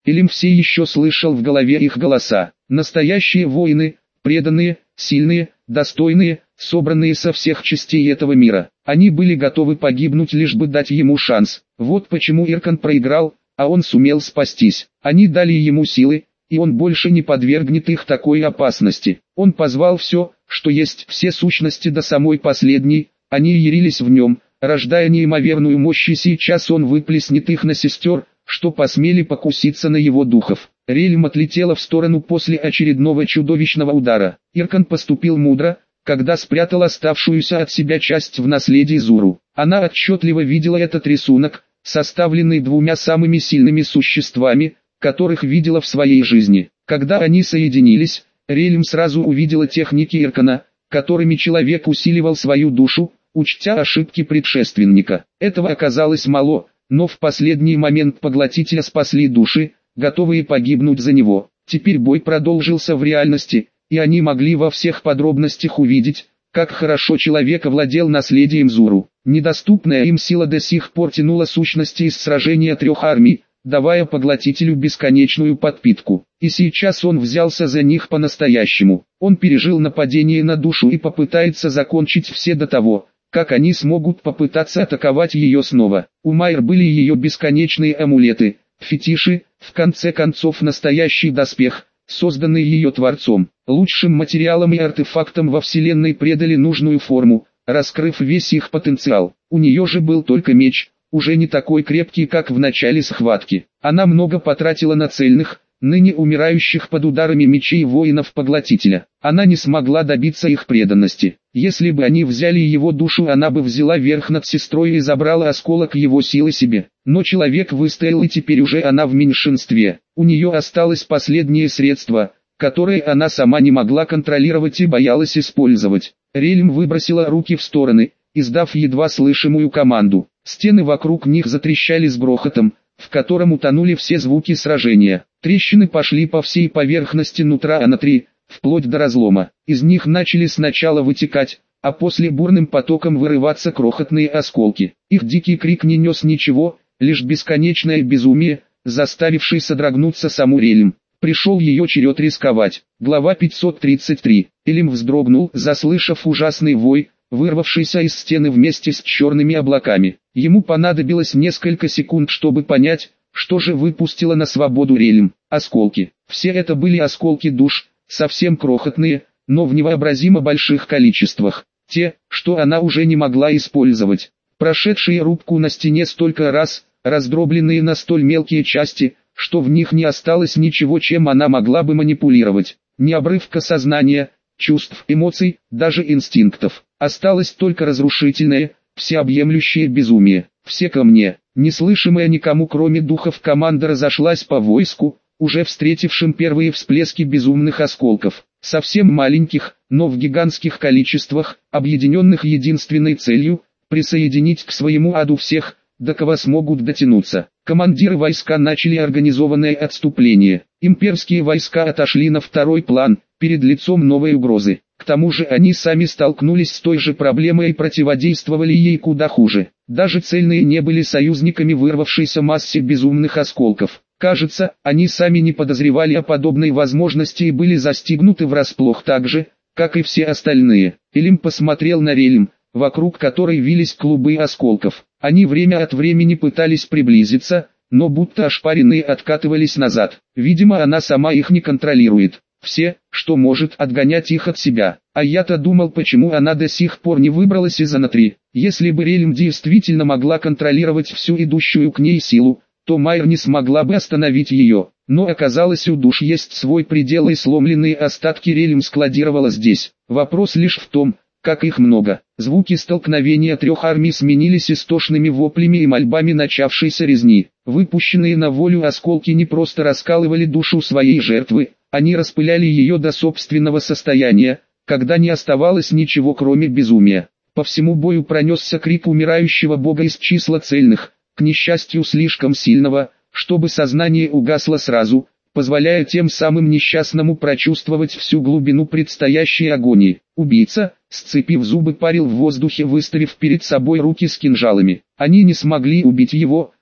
Элим все еще слышал в голове их голоса. Настоящие воины, преданные, сильные, достойные, собранные со всех частей этого мира. Они были готовы погибнуть, лишь бы дать ему шанс. Вот почему Иркан проиграл, а он сумел спастись. Они дали ему силы, и он больше не подвергнет их такой опасности. Он позвал все, что есть, все сущности до самой последней, они ярились в нем, рождая неимоверную мощь, и сейчас он выплеснет их на сестер, что посмели покуситься на его духов. Рельм отлетела в сторону после очередного чудовищного удара. Иркан поступил мудро, когда спрятал оставшуюся от себя часть в наследии Зуру. Она отчетливо видела этот рисунок, составленный двумя самыми сильными существами, которых видела в своей жизни. Когда они соединились, Рельм сразу увидела техники Иркана, которыми человек усиливал свою душу, учтя ошибки предшественника. Этого оказалось мало, но в последний момент поглотителя спасли души, готовые погибнуть за него. Теперь бой продолжился в реальности, и они могли во всех подробностях увидеть, как хорошо человек овладел наследием Зуру. Недоступная им сила до сих пор тянула сущности из сражения трех армий, давая поглотителю бесконечную подпитку. И сейчас он взялся за них по-настоящему. Он пережил нападение на душу и попытается закончить все до того, как они смогут попытаться атаковать ее снова. У Майер были ее бесконечные амулеты, фетиши, в конце концов настоящий доспех, созданный ее Творцом. Лучшим материалом и артефактом во Вселенной предали нужную форму, раскрыв весь их потенциал. У нее же был только меч, уже не такой крепкий, как в начале схватки. Она много потратила на цельных, ныне умирающих под ударами мечей воинов-поглотителя. Она не смогла добиться их преданности. Если бы они взяли его душу, она бы взяла верх над сестрой и забрала осколок его силы себе. Но человек выстоял, и теперь уже она в меньшинстве. У нее осталось последнее средство, которое она сама не могла контролировать и боялась использовать. Рельм выбросила руки в стороны, издав едва слышимую команду. Стены вокруг них затрещали с грохотом, в котором утонули все звуки сражения. Трещины пошли по всей поверхности нутра Анатри, вплоть до разлома. Из них начали сначала вытекать, а после бурным потоком вырываться крохотные осколки. Их дикий крик не нес ничего, лишь бесконечное безумие, заставившее содрогнуться саму Рельм. Пришел ее черед рисковать. Глава 533. Элим вздрогнул, заслышав ужасный вой, вырвавшийся из стены вместе с черными облаками. Ему понадобилось несколько секунд, чтобы понять, что же выпустила на свободу Рельм. Осколки. Все это были осколки душ, совсем крохотные, но в невообразимо больших количествах. Те, что она уже не могла использовать. Прошедшие рубку на стене столько раз, раздробленные на столь мелкие части, что в них не осталось ничего, чем она могла бы манипулировать. Ни обрывка сознания, чувств, эмоций, даже инстинктов. Осталось только разрушительное, всеобъемлющее безумие. Все ко мне. Неслышимая никому кроме духов команда разошлась по войску, уже встретившим первые всплески безумных осколков. Совсем маленьких, но в гигантских количествах, объединенных единственной целью – присоединить к своему аду всех, до кого смогут дотянуться. Командиры войска начали организованное отступление. Имперские войска отошли на второй план, перед лицом новой угрозы. К тому же они сами столкнулись с той же проблемой и противодействовали ей куда хуже. Даже цельные не были союзниками вырвавшейся массе безумных осколков. Кажется, они сами не подозревали о подобной возможности и были застигнуты врасплох так же, как и все остальные. Элим посмотрел на Рельм, вокруг которой вились клубы осколков. Они время от времени пытались приблизиться, но будто ошпаренные откатывались назад. Видимо, она сама их не контролирует. Все, что может, отгонять их от себя. А я-то думал, почему она до сих пор не выбралась из Анатри. Если бы Рельм действительно могла контролировать всю идущую к ней силу, то Майер не смогла бы остановить ее. Но оказалось, у душ есть свой предел, и сломленные остатки Рельм складировала здесь. Вопрос лишь в том, как их много. Звуки столкновения трех армий сменились истошными воплями и мольбами начавшейся резни. Выпущенные на волю осколки не просто раскалывали душу своей жертвы, они распыляли ее до собственного состояния, когда не оставалось ничего кроме безумия. По всему бою пронесся крик умирающего бога из числа цельных, к несчастью слишком сильного, чтобы сознание угасло сразу, позволяя тем самым несчастному прочувствовать всю глубину предстоящей агонии. Убийца, сцепив зубы, парил в воздухе, выставив перед собой руки с кинжалами. Они не смогли убить его,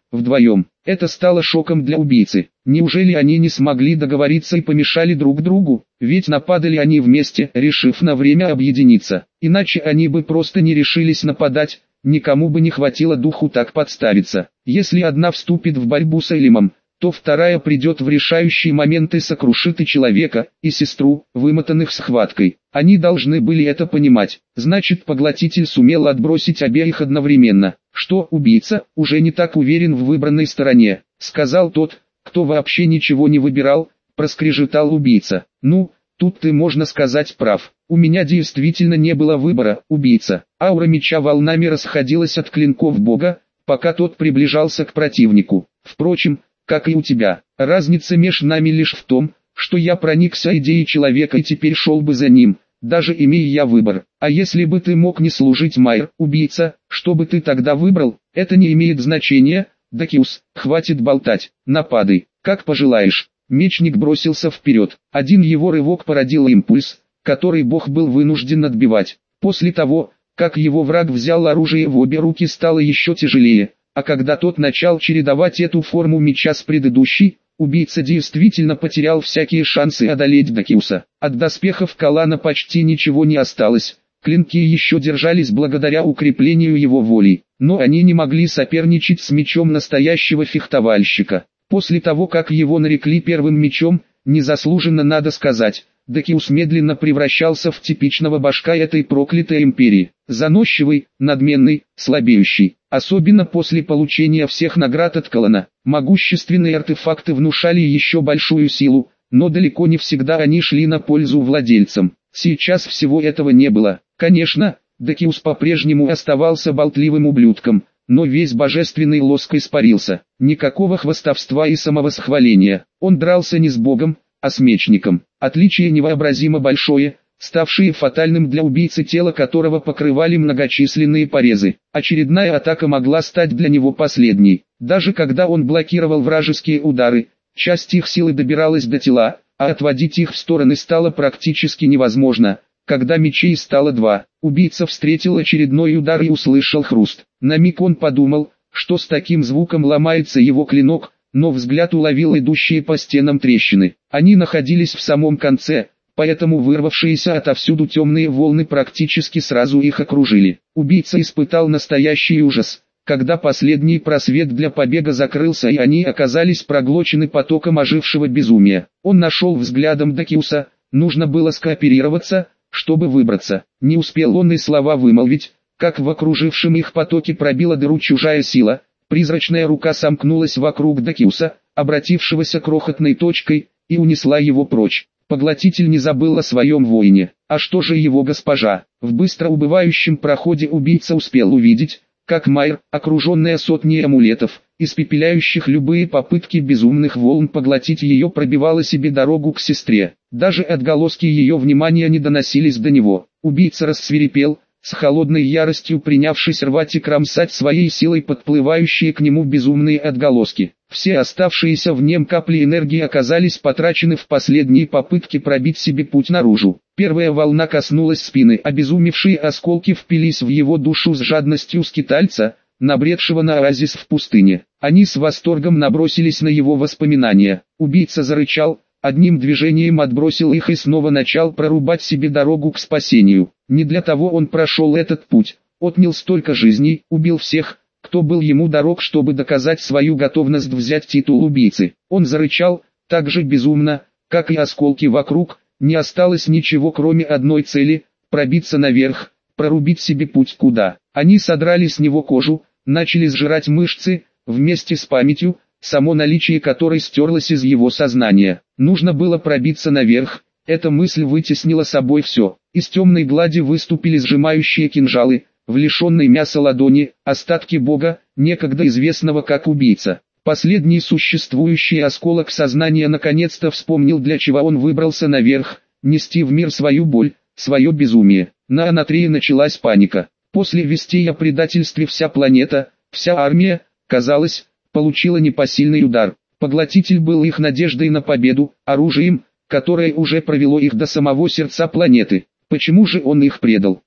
вдвоем. Это стало шоком для убийцы. Неужели они не смогли договориться и помешали друг другу? Ведь нападали они вместе, решив на время объединиться. Иначе они бы просто не решились нападать, никому бы не хватило духу так подставиться. Если одна вступит в борьбу с Элимом, то вторая придет в решающие моменты, сокрушит и человека, и сестру, вымотанных схваткой. Они должны были это понимать. Значит, поглотитель сумел отбросить обеих одновременно. Что, убийца, уже не так уверен в выбранной стороне, сказал тот, кто вообще ничего не выбирал, проскрежетал убийца. Ну, тут ты, можно сказать, прав. У меня действительно не было выбора, убийца. Аура меча волнами расходилась от клинков бога, пока тот приближался к противнику. Впрочем, как и у тебя, разница между нами лишь в том, что я проникся идеей человека и теперь шел бы за ним, даже имея я выбор. А если бы ты мог не служить Майер, убийца, что бы ты тогда выбрал? Это не имеет значения, Дакиус, хватит болтать, нападай, как пожелаешь. Мечник бросился вперед. Один его рывок породил импульс, который бог был вынужден отбивать. После того, как его враг взял оружие в обе руки, стало еще тяжелее. А когда тот начал чередовать эту форму меча с предыдущей, убийца действительно потерял всякие шансы одолеть Дакиуса. От доспехов Калана почти ничего не осталось, клинки еще держались благодаря укреплению его воли, но они не могли соперничать с мечом настоящего фехтовальщика. После того, как его нарекли первым мечом, незаслуженно надо сказать, Дакиус медленно превращался в типичного башка этой проклятой империи. Заносчивый, надменный, слабеющий. Особенно после получения всех наград от Калана. Могущественные артефакты внушали еще большую силу, но далеко не всегда они шли на пользу владельцам. Сейчас всего этого не было. Конечно, Дакиус по-прежнему оставался болтливым ублюдком, но весь божественный лоск испарился. Никакого хвастовства и самовосхваления. Он дрался не с богом, а с мечником. Отличие невообразимо большое, ставшее фатальным для убийцы, тело которого покрывали многочисленные порезы. Очередная атака могла стать для него последней. Даже когда он блокировал вражеские удары, часть их силы добиралась до тела, а отводить их в стороны стало практически невозможно. Когда мечей стало два, убийца встретил очередной удар и услышал хруст. На миг он подумал, что с таким звуком ломается его клинок, но взгляд уловил идущие по стенам трещины. Они находились в самом конце, поэтому вырвавшиеся отовсюду темные волны практически сразу их окружили. Убийца испытал настоящий ужас, когда последний просвет для побега закрылся и они оказались проглочены потоком ожившего безумия. Он нашел взглядом Дакиуса, нужно было скооперироваться, чтобы выбраться. Не успел он и слова вымолвить, как в окружившем их потоке пробила дыру чужая сила. Призрачная рука сомкнулась вокруг Дакиуса, обратившегося крохотной точкой, и унесла его прочь. Поглотитель не забыл о своем воине. А что же его госпожа? В быстро убывающем проходе убийца успел увидеть, как Майер, окруженная сотней амулетов, испепеляющих любые попытки безумных волн поглотить ее, пробивала себе дорогу к сестре. Даже отголоски ее внимания не доносились до него. Убийца рассвирепел, с холодной яростью принявшись рвать и кромсать своей силой подплывающие к нему безумные отголоски. Все оставшиеся в нем капли энергии оказались потрачены в последние попытки пробить себе путь наружу. Первая волна коснулась спины, обезумевшие осколки впились в его душу с жадностью скитальца, набредшего на оазис в пустыне. Они с восторгом набросились на его воспоминания. Убийца зарычал, одним движением отбросил их и снова начал прорубать себе дорогу к спасению. Не для того он прошел этот путь, отнял столько жизней, убил всех, кто был ему дорог, чтобы доказать свою готовность взять титул убийцы. Он зарычал, так же безумно, как и осколки вокруг, не осталось ничего кроме одной цели – пробиться наверх, прорубить себе путь куда. Они содрали с него кожу, начали сжирать мышцы, вместе с памятью, само наличие которой стерлось из его сознания. Нужно было пробиться наверх, эта мысль вытеснила собой все. Из темной глади выступили сжимающие кинжалы, в лишенной мяса ладони, остатки бога, некогда известного как убийца. Последний существующий осколок сознания наконец-то вспомнил, для чего он выбрался наверх, нести в мир свою боль, свое безумие. На Анатрее началась паника. После вестей о предательстве вся планета, вся армия, казалось, получила непосильный удар. Поглотитель был их надеждой на победу, оружием, которое уже провело их до самого сердца планеты. Почему же он их предал?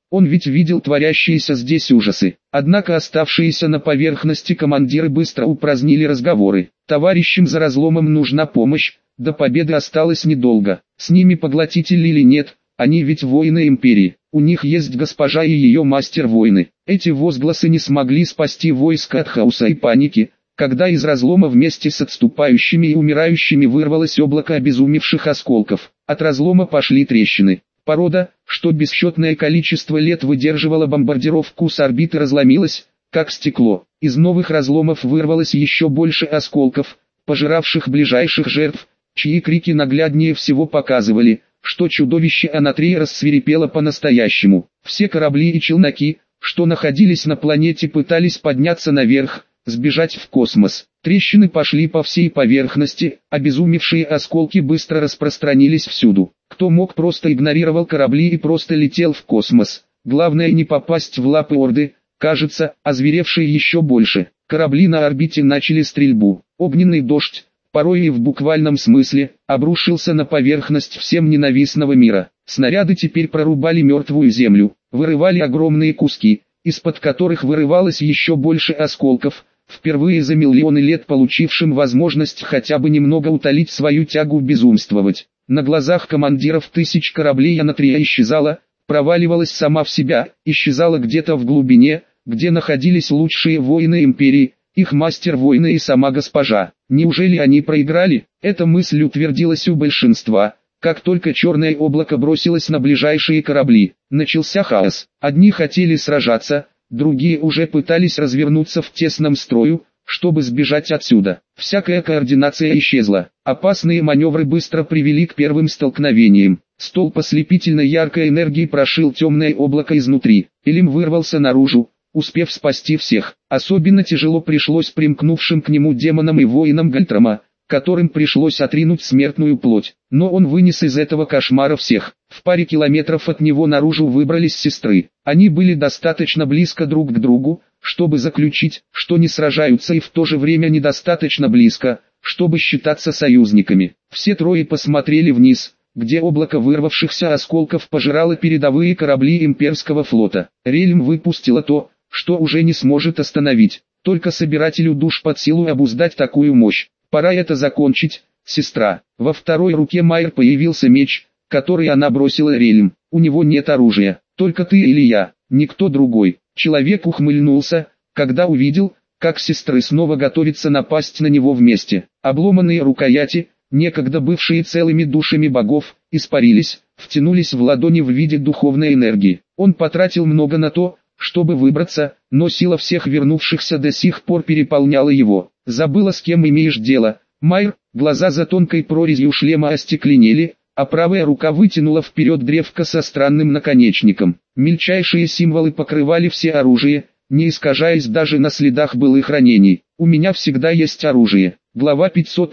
Он ведь видел творящиеся здесь ужасы. Однако оставшиеся на поверхности командиры быстро упразднили разговоры. Товарищам за разломом нужна помощь, до победы осталось недолго. С ними поглотитель или нет, они ведь воины империи. У них есть госпожа и ее мастер-воины. Эти возгласы не смогли спасти войско от хаоса и паники, когда из разлома вместе с отступающими и умирающими вырвалось облако обезумевших осколков. От разлома пошли трещины. Порода, что бесчетное количество лет выдерживала бомбардировку с орбиты, разломилась, как стекло. Из новых разломов вырвалось еще больше осколков, пожиравших ближайших жертв, чьи крики нагляднее всего показывали, что чудовище Анатрея рассвирепело по-настоящему. Все корабли и челноки, что находились на планете, пытались подняться наверх, сбежать в космос. Трещины пошли по всей поверхности, обезумевшие осколки быстро распространились всюду. Кто мог, просто игнорировал корабли и просто летел в космос. Главное не попасть в лапы Орды, кажется, озверевшие еще больше. Корабли на орбите начали стрельбу. Огненный дождь, порой и в буквальном смысле, обрушился на поверхность всем ненавистного мира. Снаряды теперь прорубали мертвую землю, вырывали огромные куски, из-под которых вырывалось еще больше осколков, впервые за миллионы лет получившим возможность хотя бы немного утолить свою тягу безумствовать. На глазах командиров тысяч кораблей Анатрея исчезала, проваливалась сама в себя, исчезала где-то в глубине, где находились лучшие воины империи, их мастер-воины и сама госпожа. Неужели они проиграли? Эта мысль утвердилась у большинства. Как только черное облако бросилось на ближайшие корабли, начался хаос. Одни хотели сражаться, другие уже пытались развернуться в тесном строю, чтобы сбежать отсюда. Всякая координация исчезла. Опасные маневры быстро привели к первым столкновениям. Столб ослепительно яркой энергии прошил темное облако изнутри. Элим вырвался наружу, успев спасти всех. Особенно тяжело пришлось примкнувшим к нему демонам и воинам Гальтрама, которым пришлось отринуть смертную плоть. Но он вынес из этого кошмара всех. В паре километров от него наружу выбрались сестры. Они были достаточно близко друг к другу, чтобы заключить, что не сражаются, и в то же время недостаточно близко, чтобы считаться союзниками. Все трое посмотрели вниз, где облако вырвавшихся осколков пожирало передовые корабли имперского флота. Рельм выпустила то, что уже не сможет остановить. Только собирателю душ под силу обуздать такую мощь. Пора это закончить, сестра. Во второй руке Майер появился меч, который она бросила Рельм. У него нет оружия, только ты или я, никто другой. Человек ухмыльнулся, когда увидел, как сестры снова готовятся напасть на него вместе. Обломанные рукояти, некогда бывшие целыми душами богов, испарились, втянулись в ладони в виде духовной энергии. Он потратил много на то, чтобы выбраться, но сила всех вернувшихся до сих пор переполняла его. Забыла, с кем имеешь дело, Майер. Глаза за тонкой прорезью шлема остекленели, а правая рука вытянула вперед древко со странным наконечником. Мельчайшие символы покрывали все оружие, не искажаясь даже на следах былых ранений. У меня всегда есть оружие. Глава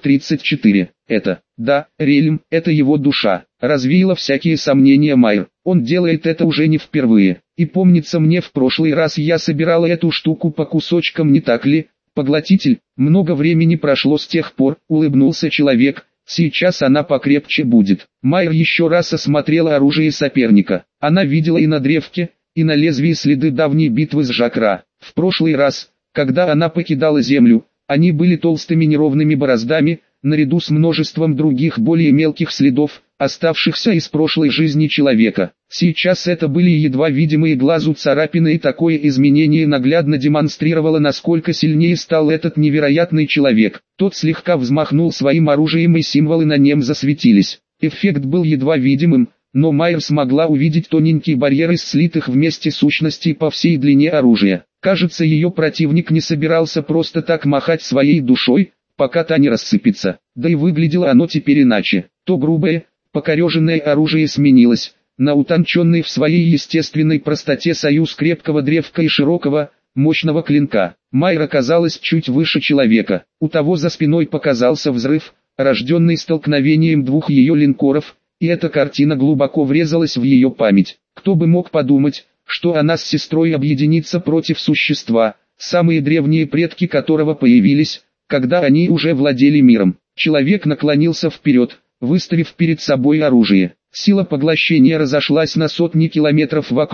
534. Да, Рельм, это его душа. Развеяла всякие сомнения Майер. Он делает это уже не впервые. И помнится мне, в прошлый раз я собирала эту штуку по кусочкам, не так ли? Поглотитель, много времени прошло с тех пор, улыбнулся человек. Сейчас она покрепче будет. Майер еще раз осмотрела оружие соперника. Она видела и на древке, и на лезвии следы давней битвы с Жакра. В прошлый раз, когда она покидала землю, они были толстыми неровными бороздами, наряду с множеством других более мелких следов, оставшихся из прошлой жизни человека. Сейчас это были едва видимые глазу царапины, и такое изменение наглядно демонстрировало, насколько сильнее стал этот невероятный человек. Тот слегка взмахнул своим оружием, и символы на нем засветились. Эффект был едва видимым, но Майер смогла увидеть тоненькие барьеры из слитых вместе сущностей по всей длине оружия. Кажется, ее противник не собирался просто так махать своей душой, пока та не рассыпется. Да и выглядело оно теперь иначе. То грубое, покореженное оружие сменилось на утонченный в своей естественной простоте союз крепкого древка и широкого, мощного клинка. Майер оказалась чуть выше человека. У того за спиной показался взрыв, рожденный столкновением двух ее линкоров, и эта картина глубоко врезалась в ее память. Кто бы мог подумать, что она с сестрой объединится против существа, самые древние предки которого появились, когда они уже владели миром. Человек наклонился вперед, выставив перед собой оружие. Сила поглощения разошлась на сотни километров вокруг,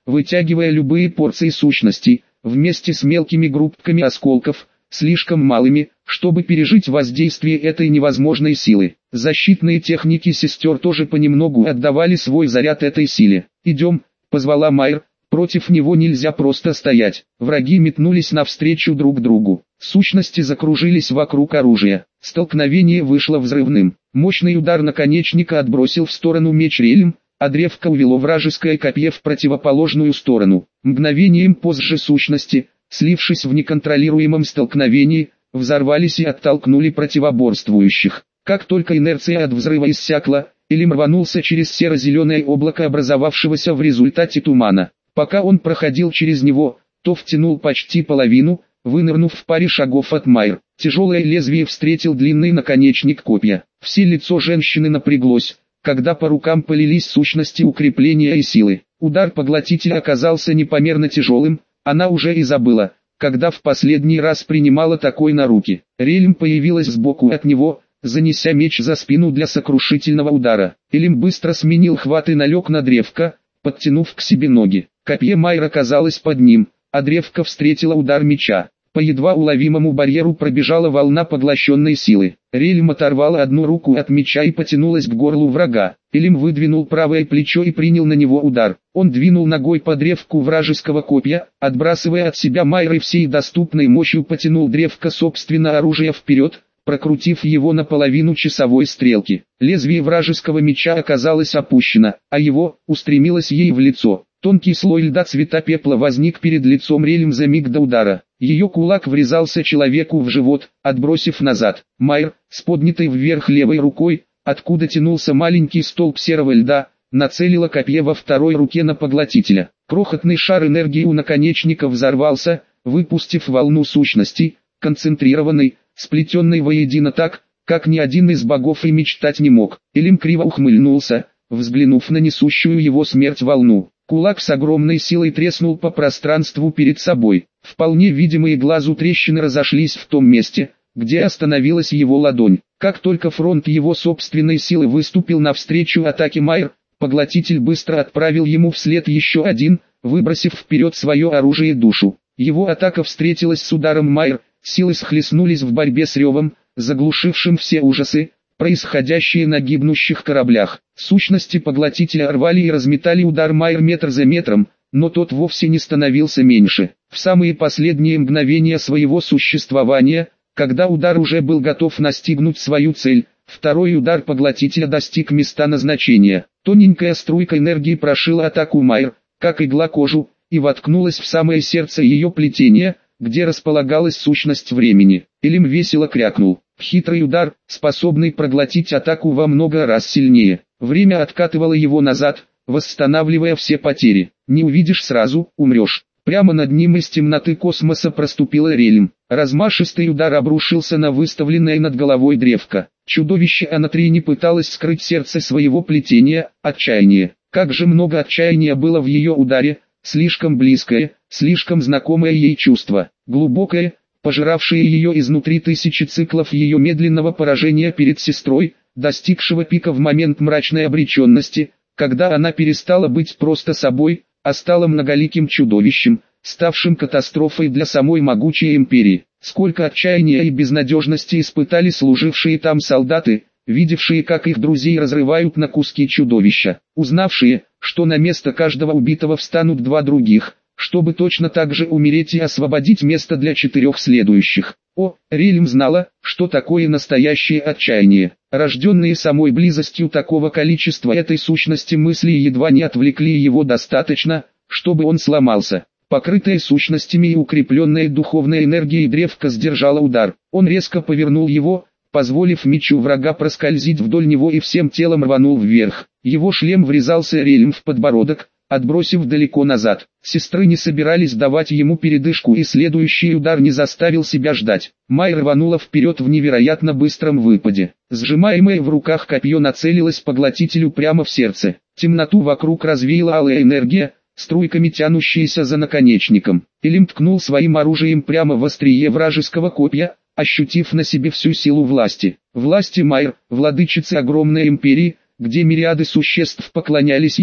вытягивая любые порции сущности, вместе с мелкими группками осколков, слишком малыми, чтобы пережить воздействие этой невозможной силы. Защитные техники сестер тоже понемногу отдавали свой заряд этой силе. «Идем», — позвала Майер, — «против него нельзя просто стоять». Враги метнулись навстречу друг другу. Сущности закружились вокруг оружия. Столкновение вышло взрывным. Мощный удар наконечника отбросил в сторону меч Рельм, а древко увело вражеское копье в противоположную сторону. Мгновением позже сущности, слившись в неконтролируемом столкновении, взорвались и оттолкнули противоборствующих. Как только инерция от взрыва иссякла, Элим рванулся через серо-зеленое облако образовавшегося в результате тумана. Пока он проходил через него, то втянул почти половину, вынырнув в паре шагов от Майер. Тяжелое лезвие встретил длинный наконечник копья. Все лицо женщины напряглось, когда по рукам полились сущности укрепления и силы. Удар поглотителя оказался непомерно тяжелым, она уже и забыла, когда в последний раз принимала такой на руки. Рельм появилась сбоку от него, занеся меч за спину для сокрушительного удара. Элим быстро сменил хват и налег на древко, подтянув к себе ноги. Копье Майер оказалось под ним, а древко встретило удар меча. По едва уловимому барьеру пробежала волна поглощенной силы. Рельм оторвала одну руку от меча и потянулась к горлу врага. Элим выдвинул правое плечо и принял на него удар. Он двинул ногой по древку вражеского копья, отбрасывая от себя Майер и всей доступной мощью потянул древко собственного оружия вперед, прокрутив его наполовину часовой стрелки. Лезвие вражеского меча оказалось опущено, а его устремилось ей в лицо. Тонкий слой льда цвета пепла возник перед лицом Рельм за миг до удара. Ее кулак врезался человеку в живот, отбросив назад. Майер, с поднятой вверх левой рукой, откуда тянулся маленький столб серого льда, нацелила копье во второй руке на поглотителя. Крохотный шар энергии у наконечника взорвался, выпустив волну сущности, концентрированной, сплетенной воедино так, как ни один из богов и мечтать не мог. Элим криво ухмыльнулся, взглянув на несущую его смерть волну. Кулак с огромной силой треснул по пространству перед собой. Вполне видимые глазу трещины разошлись в том месте, где остановилась его ладонь. Как только фронт его собственной силы выступил навстречу атаке Майер, поглотитель быстро отправил ему вслед еще один, выбросив вперед свое оружие и душу. Его атака встретилась с ударом Майер, силы схлестнулись в борьбе с ревом, заглушившим все ужасы, происходящие на гибнущих кораблях. Сущности поглотителя рвали и разметали удар Майер метр за метром, но тот вовсе не становился меньше. В самые последние мгновения своего существования, когда удар уже был готов настигнуть свою цель, второй удар поглотителя достиг места назначения. Тоненькая струйка энергии прошила атаку Майер, как игла кожу, и воткнулась в самое сердце ее плетения, где располагалась сущность времени. Элим весело крякнул. Хитрый удар, способный проглотить атаку во много раз сильнее. Время откатывало его назад, восстанавливая все потери. Не увидишь сразу, умрешь. Прямо над ним из темноты космоса проступила Рельм. Размашистый удар обрушился на выставленное над головой древко. Чудовище Анатрине пыталось скрыть сердце своего плетения, отчаяние. Как же много отчаяния было в ее ударе, слишком близкое, слишком знакомое ей чувство, глубокое, пожиравшее ее изнутри тысячи циклов ее медленного поражения перед сестрой, достигшего пика в момент мрачной обреченности, когда она перестала быть просто собой, а стала многоликим чудовищем, ставшим катастрофой для самой могучей империи. Сколько отчаяния и безнадежности испытали служившие там солдаты, видевшие, как их друзей разрывают на куски чудовища, узнавшие, что на место каждого убитого встанут два других, чтобы точно так же умереть и освободить место для 4 следующих. О, Рельм знала, что такое настоящее отчаяние. Рожденные самой близостью такого количества этой сущности мысли едва не отвлекли его достаточно, чтобы он сломался. Покрытая сущностями и укрепленная духовной энергией древко сдержала удар. Он резко повернул его, позволив мечу врага проскользить вдоль него и всем телом рванул вверх. Его шлем врезался Рельм в подбородок, отбросив далеко назад. Сестры не собирались давать ему передышку, и следующий удар не заставил себя ждать. Майер рванула вперед в невероятно быстром выпаде. Сжимаемое в руках копье нацелилось поглотителю прямо в сердце. Темноту вокруг развеяла алая энергия, струйками тянущаяся за наконечником. Элим ткнул своим оружием прямо в острие вражеского копья, ощутив на себе всю силу власти. Власти Майер, владычицы огромной империи, где мириады существ поклонялись ей,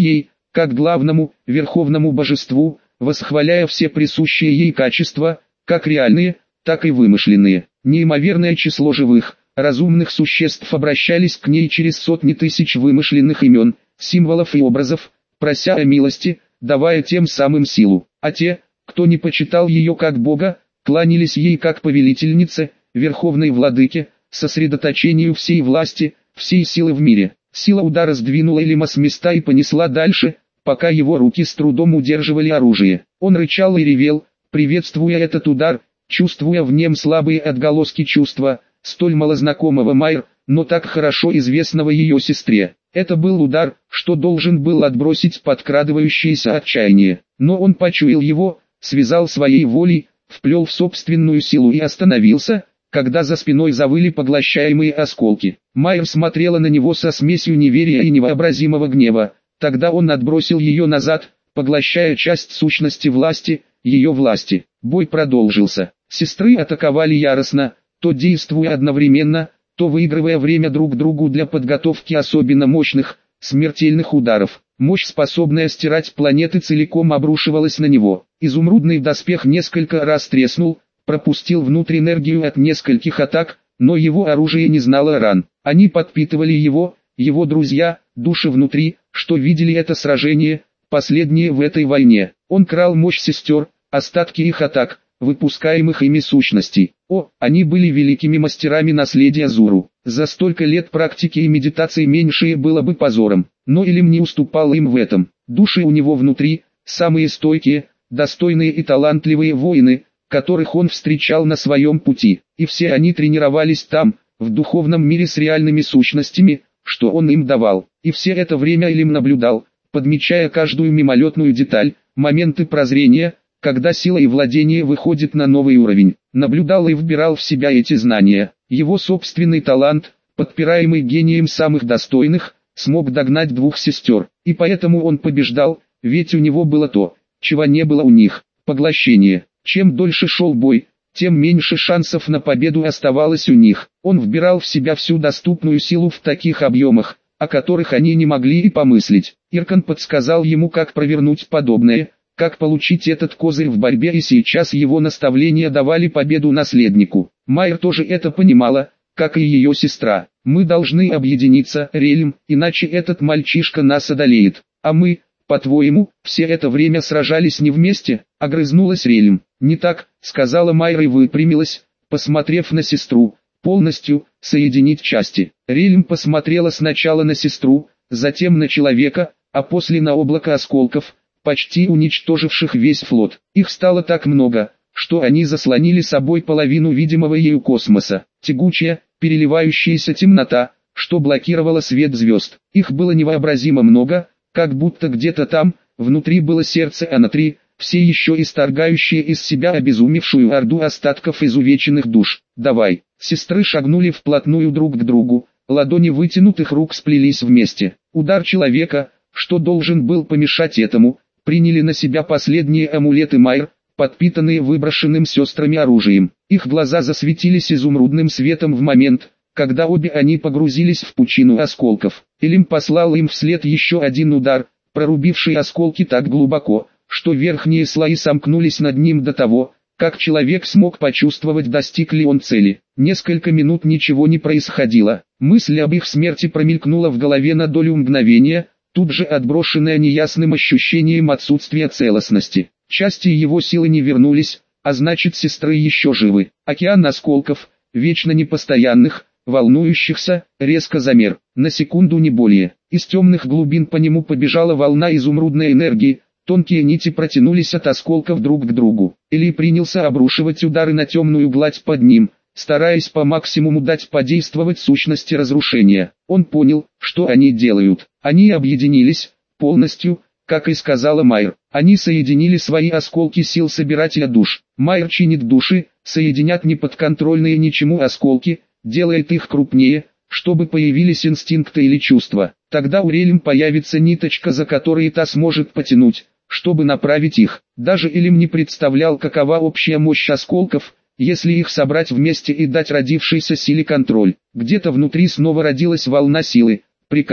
как главному, верховному божеству, восхваляя все присущие ей качества, как реальные, так и вымышленные. Неимоверное число живых, разумных существ обращались к ней через сотни тысяч вымышленных имен, символов и образов, прося о милости, давая тем самым силу. А те, кто не почитал ее как Бога, кланялись ей как повелительнице, верховной владыке, сосредоточению всей власти, всей силы в мире. Сила удара сдвинула Элима с места и понесла дальше, пока его руки с трудом удерживали оружие. Он рычал и ревел, приветствуя этот удар, чувствуя в нем слабые отголоски чувства, столь малознакомого Майр, но так хорошо известного ее сестре. Это был удар, что должен был отбросить подкрадывающееся отчаяние. Но он почуял его, связал своей волей, вплел в собственную силу и остановился, когда за спиной завыли поглощаемые осколки. Майер смотрела на него со смесью неверия и невообразимого гнева. Тогда он отбросил ее назад, поглощая часть сущности власти, ее власти. Бой продолжился. Сестры атаковали яростно, то действуя одновременно, то выигрывая время друг другу для подготовки особенно мощных, смертельных ударов. Мощь, способная стирать планеты, целиком обрушивалась на него. Изумрудный доспех несколько раз треснул, пропустил внутрь энергию от нескольких атак, но его оружие не знало ран. Они подпитывали его друзья, души внутри, что видели это сражение, последнее в этой войне. Он крал мощь сестер, остатки их атак, выпускаемых ими сущностей. Они были великими мастерами наследия Зуру. За столько лет практики и медитации меньшее было бы позором, но Элим не уступал им в этом. Души у него внутри, самые стойкие, достойные и талантливые воины, которых он встречал на своем пути, и все они тренировались там, в духовном мире с реальными сущностями, что он им давал. И все это время Элим наблюдал, подмечая каждую мимолетную деталь, моменты прозрения, когда сила и владение выходят на новый уровень. Наблюдал и вбирал в себя эти знания. Его собственный талант, подпираемый гением самых достойных, смог догнать двух сестер. И поэтому он побеждал, ведь у него было то, чего не было у них – поглощение. Чем дольше шел бой, тем меньше шансов на победу оставалось у них. Он вбирал в себя всю доступную силу в таких объемах, о которых они не могли и помыслить. Иркан подсказал ему, как провернуть подобное, как получить этот козырь в борьбе, и сейчас его наставления давали победу наследнику. Майер тоже это понимала, как и ее сестра. «Мы должны объединиться, Рельм, иначе этот мальчишка нас одолеет. А мы, по-твоему, все это время сражались не вместе?» — огрызнулась Рельм. «Не так», — сказала Майер и выпрямилась, посмотрев на сестру. «Полностью соединить части». Рельм посмотрела сначала на сестру, затем на человека, а после на облако осколков, почти уничтоживших весь флот. Их стало так много, что они заслонили собой половину видимого ею космоса. Тягучая, переливающаяся темнота, что блокировала свет звезд. Их было невообразимо много, как будто где-то там, внутри было сердце Анатри, все еще исторгающие из себя обезумевшую орду остатков изувеченных душ. «Давай!» Сестры шагнули вплотную друг к другу, ладони вытянутых рук сплелись вместе. Удар человека, что должен был помешать этому, приняли на себя последние амулеты Майер, подпитанные выброшенным сестрами оружием. Их глаза засветились изумрудным светом в момент, когда обе они погрузились в пучину осколков. Элим послал им вслед еще один удар, прорубивший осколки так глубоко, что верхние слои сомкнулись над ним до того, как человек смог почувствовать, достиг ли он цели. Несколько минут ничего не происходило. Мысль об их смерти промелькнула в голове на долю мгновения, тут же отброшенная неясным ощущением отсутствия целостности. Части его силы не вернулись, а значит, сестры еще живы. Океан осколков, вечно непостоянных, волнующихся, резко замер. На секунду не более. Из темных глубин по нему побежала волна изумрудной энергии. Тонкие нити протянулись от осколков друг к другу. Эли принялся обрушивать удары на темную гладь под ним, стараясь по максимуму дать подействовать сущности разрушения. Он понял, что они делают. Они объединились, полностью, как и сказала Майер. Они соединили свои осколки сил собирателя душ. Майер чинит души, соединят неподконтрольные ничему осколки, делает их крупнее, чтобы появились инстинкты или чувства. Тогда у Рельм появится ниточка, за которой та сможет потянуть, чтобы направить их. Даже Элим не представлял, какова общая мощь осколков, если их собрать вместе и дать родившейся силе контроль. Где-то внутри снова родилась волна силы. Приказ.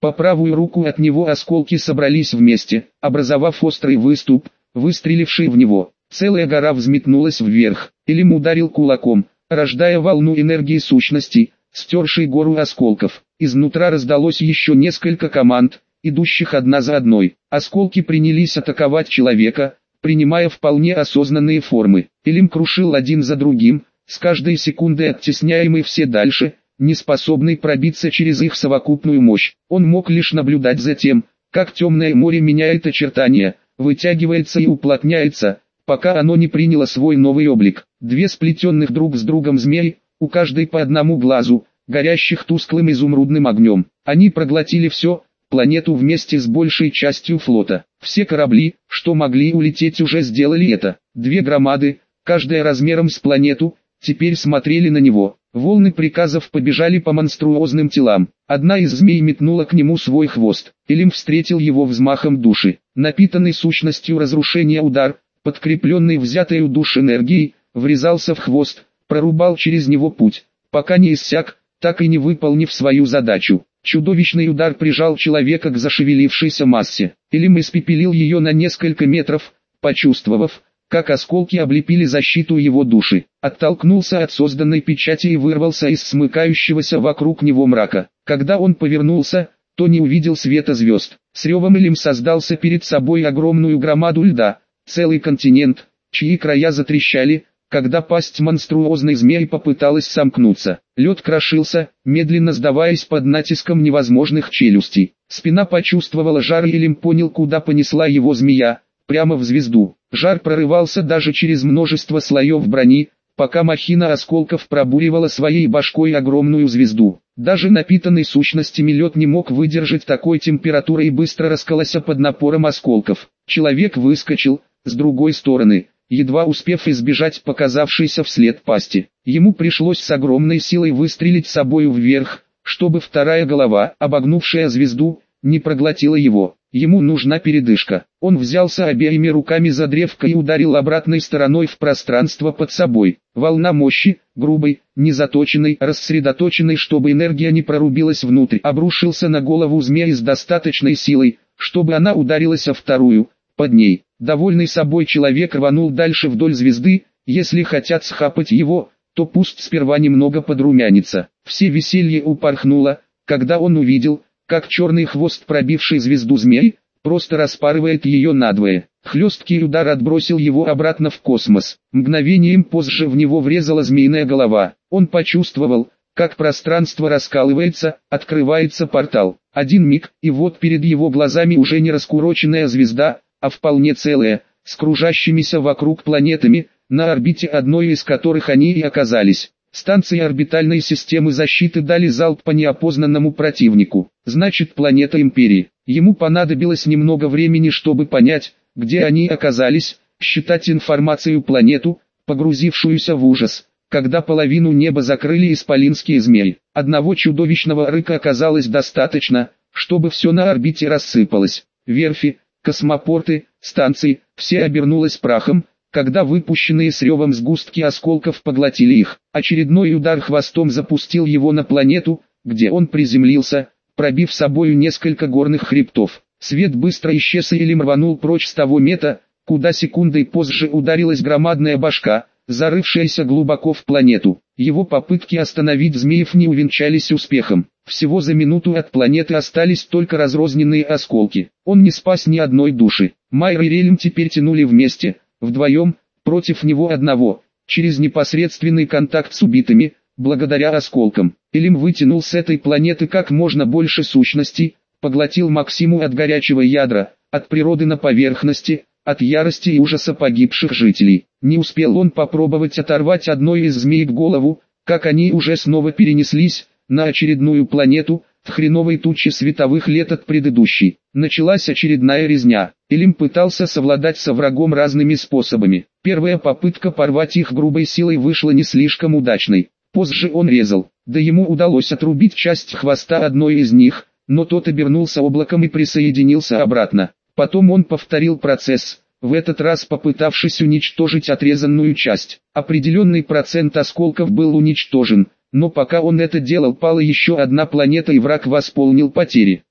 По правую руку от него осколки собрались вместе, образовав острый выступ, выстреливший в него. Целая гора взметнулась вверх. Элим ударил кулаком, рождая волну энергии сущности, стершей гору осколков. Изнутра раздалось еще несколько команд, идущих одна за одной. Осколки принялись атаковать человека, принимая вполне осознанные формы. Элим крушил один за другим, с каждой секундой оттесняемый все дальше, не способный пробиться через их совокупную мощь. Он мог лишь наблюдать за тем, как темное море меняет очертания, вытягивается и уплотняется, пока оно не приняло свой новый облик. Две сплетенных друг с другом змеи, у каждой по одному глазу, горящих тусклым изумрудным огнем. Они проглотили все, планету вместе с большей частью флота. Все корабли, что могли улететь, уже сделали это. Две громады, каждая размером с планету, теперь смотрели на него. Волны приказов побежали по монструозным телам. Одна из змей метнула к нему свой хвост. Элим встретил его взмахом души. Напитанный сущностью разрушения удар, подкрепленный взятой у душ энергией, врезался в хвост, прорубал через него путь, пока не иссяк, так и не выполнив свою задачу. Чудовищный удар прижал человека к зашевелившейся массе. Элим испепелил ее на несколько метров, почувствовав, как осколки облепили защиту его души. Оттолкнулся от созданной печати и вырвался из смыкающегося вокруг него мрака. Когда он повернулся, то не увидел света звезд. С ревом Элим создался перед собой огромную громаду льда, целый континент, чьи края затрещали, когда пасть монструозной змеи попыталась сомкнуться. Лед крошился, медленно сдаваясь под натиском невозможных челюстей. Спина почувствовала жар, и Элим понял, куда понесла его змея, прямо в звезду. Жар прорывался даже через множество слоев брони, пока махина осколков пробуривала своей башкой огромную звезду. Даже напитанный сущностями лед не мог выдержать такой температуры и быстро раскололся под напором осколков. Человек выскочил, с другой стороны, едва успев избежать показавшейся вслед пасти. Ему пришлось с огромной силой выстрелить собою вверх, чтобы вторая голова, обогнувшая звезду, не проглотила его. Ему нужна передышка. Он взялся обеими руками за древко и ударил обратной стороной в пространство под собой. Волна мощи, грубой, незаточенной, рассредоточенной, чтобы энергия не прорубилась внутрь, обрушился на голову змеи с достаточной силой, чтобы она ударилась о вторую, под ней. Довольный собой человек рванул дальше вдоль звезды. Если хотят схапать его, то пусть сперва немного подрумянится. Все веселье упорхнуло, когда он увидел, как черный хвост, пробивший звезду змей, просто распарывает ее надвое. Хлесткий удар отбросил его обратно в космос. Мгновением позже в него врезала змеиная голова. Он почувствовал, как пространство раскалывается, открывается портал. Один миг, и вот перед его глазами уже не раскуроченная звезда, а вполне целая, с кружащимися вокруг планетами, на орбите одной из которых они и оказались. Станции орбитальной системы защиты дали залп по неопознанному противнику. Значит, планета Империи. Ему понадобилось немного времени, чтобы понять, где они оказались, считать информацию планету, погрузившуюся в ужас, когда половину неба закрыли исполинские змеи. Одного чудовищного рыка оказалось достаточно, чтобы все на орбите рассыпалось. Верфи, космопорты, станции, все обернулось прахом, когда выпущенные с ревом сгустки осколков поглотили их. Очередной удар хвостом запустил его на планету, где он приземлился, пробив собою несколько горных хребтов. Свет быстро исчез, и Элим рванул прочь с того места, куда секундой позже ударилась громадная башка, зарывшаяся глубоко в планету. Его попытки остановить змеев не увенчались успехом. Всего за минуту от планеты остались только разрозненные осколки. Он не спас ни одной души. Майр и Релим теперь тянули вместе, вдвоем, против него одного, через непосредственный контакт с убитыми, благодаря осколкам. Элим вытянул с этой планеты как можно больше сущностей, поглотил максимум от горячего ядра, от природы на поверхности, от ярости и ужаса погибших жителей. Не успел он попробовать оторвать одной из змеек голову, как они уже снова перенеслись на очередную планету, в хреновой туче световых лет от предыдущей. Началась очередная резня. Элим пытался совладать со врагом разными способами. Первая попытка порвать их грубой силой вышла не слишком удачной. Позже он резал, да ему удалось отрубить часть хвоста одной из них, но тот обернулся облаком и присоединился обратно. Потом он повторил процесс, в этот раз попытавшись уничтожить отрезанную часть. Определенный процент осколков был уничтожен, но пока он это делал, пала еще одна планета и враг восполнил потери.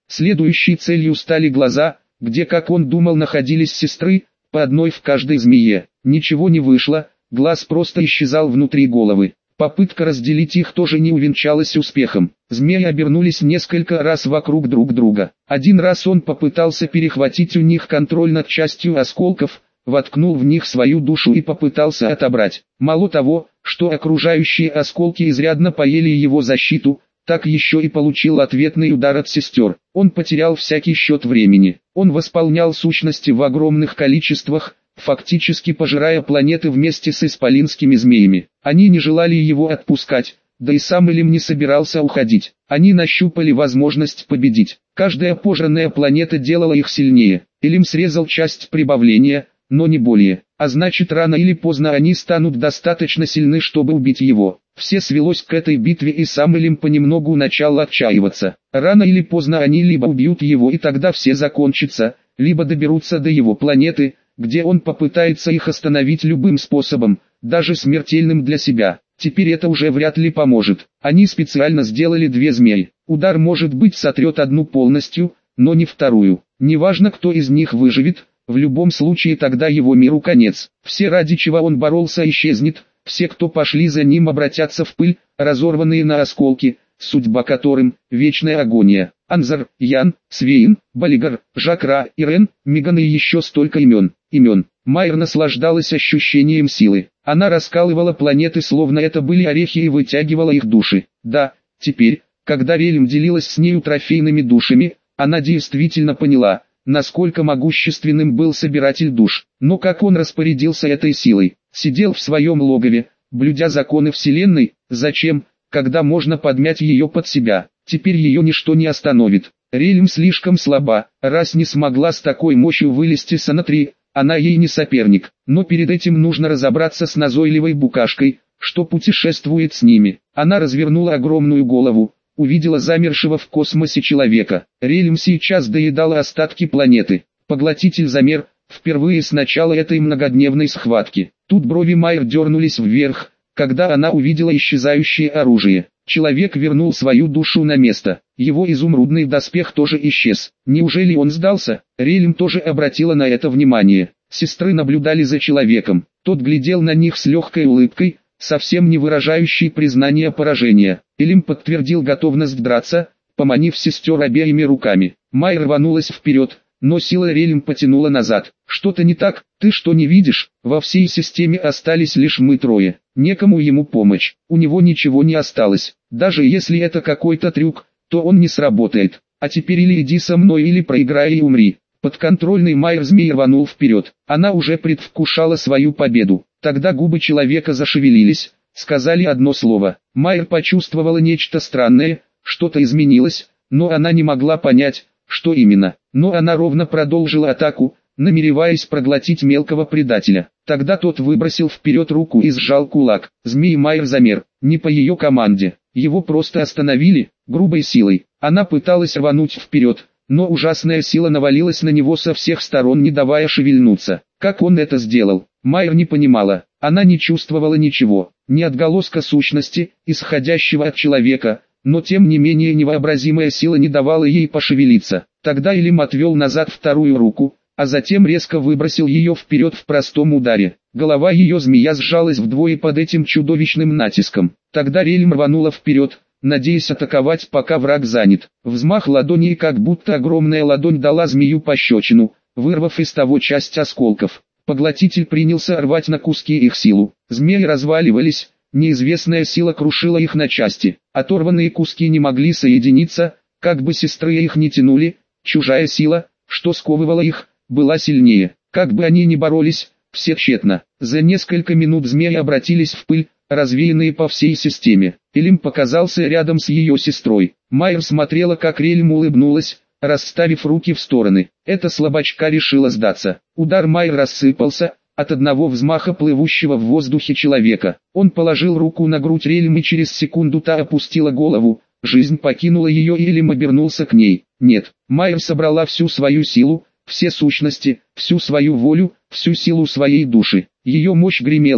Следующей целью стали глаза, где, как он думал, находились сестры, по одной в каждой змее. Ничего не вышло, глаз просто исчезал внутри головы. Попытка разделить их тоже не увенчалась успехом. Змеи обернулись несколько раз вокруг друг друга. Один раз он попытался перехватить у них контроль над частью осколков, воткнул в них свою душу и попытался отобрать. Мало того, что окружающие осколки изрядно поели его защиту, так еще и получил ответный удар от сестер. Он потерял всякий счет времени. Он восполнял сущности в огромных количествах, фактически пожирая планеты вместе с исполинскими змеями. Они не желали его отпускать, да и сам Элим не собирался уходить. Они нащупали возможность победить. Каждая пожранная планета делала их сильнее. Элим срезал часть прибавления, но не более. А значит, рано или поздно они станут достаточно сильны, чтобы убить его. Все свелось к этой битве, и сам Элим понемногу начал отчаиваться. Рано или поздно они либо убьют его, и тогда все закончится, либо доберутся до его планеты, где он попытается их остановить любым способом, даже смертельным для себя. Теперь это уже вряд ли поможет. Они специально сделали две змеи. Удар, может быть, сотрет одну полностью, но не вторую. Неважно, кто из них выживет, в любом случае тогда его миру конец. Все, ради чего он боролся, исчезнет. Все, кто пошли за ним, обратятся в пыль, разорванные на осколки, судьба которым – вечная агония. Анзар, Ян, Свейн, Балигар, Жакра, Ирен, Меган и еще столько имен. Майер наслаждалась ощущением силы. Она раскалывала планеты, словно это были орехи, и вытягивала их души. Да, теперь, когда Релим делилась с нею трофейными душами, она действительно поняла, насколько могущественным был собиратель душ. Но как он распорядился этой силой? Сидел в своем логове, блюдя законы Вселенной. Зачем, когда можно подмять ее под себя? Теперь ее ничто не остановит. Релим слишком слаба, раз не смогла с такой мощью вылезти с Анатри, она ей не соперник. Но перед этим нужно разобраться с назойливой букашкой, что путешествует с ними. Она развернула огромную голову, увидела замершего в космосе человека. Релим сейчас доедала остатки планеты. Поглотитель замер, впервые с начала этой многодневной схватки. Тут брови Майер дернулись вверх, когда она увидела исчезающее оружие. Человек вернул свою душу на место. Его изумрудный доспех тоже исчез. Неужели он сдался? Релим тоже обратила на это внимание. Сестры наблюдали за человеком. Тот глядел на них с легкой улыбкой, совсем не выражающей признания поражения. Элим подтвердил готовность драться, поманив сестер обеими руками. Майер рванулась вперед, но сила Релим потянула назад. «Что-то не так, ты что, не видишь? Во всей системе остались лишь мы трое. Некому ему помочь, у него ничего не осталось. Даже если это какой-то трюк, то он не сработает. А теперь или иди со мной, или проиграй и умри». Подконтрольный Майер змей рванул вперед. Она уже предвкушала свою победу. Тогда губы человека зашевелились, сказали одно слово. Майер почувствовала нечто странное, что-то изменилось, но она не могла понять, что именно. Но она ровно продолжила атаку, намереваясь проглотить мелкого предателя. Тогда тот выбросил вперед руку и сжал кулак. Змей Майер замер, не по ее команде. Его просто остановили, грубой силой. Она пыталась рвануть вперед, но ужасная сила навалилась на него со всех сторон, не давая шевельнуться. Как он это сделал? Майер не понимала. Она не чувствовала ничего, ни отголоска сущности, исходящего от человека, но тем не менее невообразимая сила не давала ей пошевелиться. Тогда Элим отвел назад вторую руку, а затем резко выбросил ее вперед в простом ударе. Голова ее змея сжалась вдвое под этим чудовищным натиском. Тогда Релим рванула вперед, надеясь атаковать, пока враг занят. Взмах ладони, и как будто огромная ладонь дала змею пощечину, вырвав из того часть осколков. Поглотитель принялся рвать на куски их силу. Змеи разваливались, неизвестная сила крушила их на части. Оторванные куски не могли соединиться, как бы сестры их не тянули, чужая сила, что сковывала их, была сильнее. Как бы они ни боролись, все тщетно. За несколько минут змеи обратились в пыль, развеянные по всей системе. Элим показался рядом с ее сестрой. Майер смотрела, как Релим улыбнулась, расставив руки в стороны. Эта слабачка решила сдаться. Удар Майер рассыпался от одного взмаха плывущего в воздухе человека. Он положил руку на грудь Релим, и через секунду та опустила голову. Жизнь покинула ее, и Элим обернулся к ней. Нет, Майер собрала всю свою силу, все сущности, всю свою волю, всю силу своей души. Ее мощь гремела,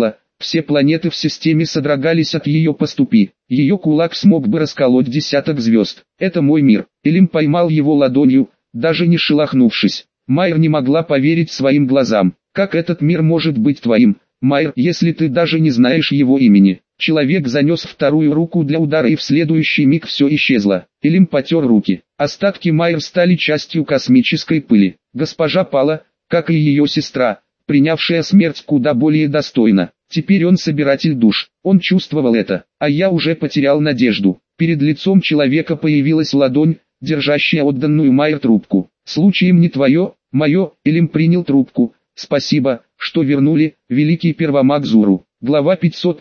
Все планеты в системе содрогались от ее поступи. Ее кулак смог бы расколоть десяток звезд. Это мой мир. Элим поймал его ладонью, даже не шелохнувшись. Майер не могла поверить своим глазам. Как этот мир может быть твоим, Майер, если ты даже не знаешь его имени? Человек занес вторую руку для удара, и в следующий миг все исчезло. Элим потер руки. Остатки Майер стали частью космической пыли. Госпожа пала, как и ее сестра, принявшая смерть куда более достойно. Теперь он собиратель душ. Он чувствовал это, а я уже потерял надежду. Перед лицом человека появилась ладонь, держащая отданную Майер трубку. «Случаем не твое, мое», Элим принял трубку. «Спасибо, что вернули, великий первомаг Зуру». Глава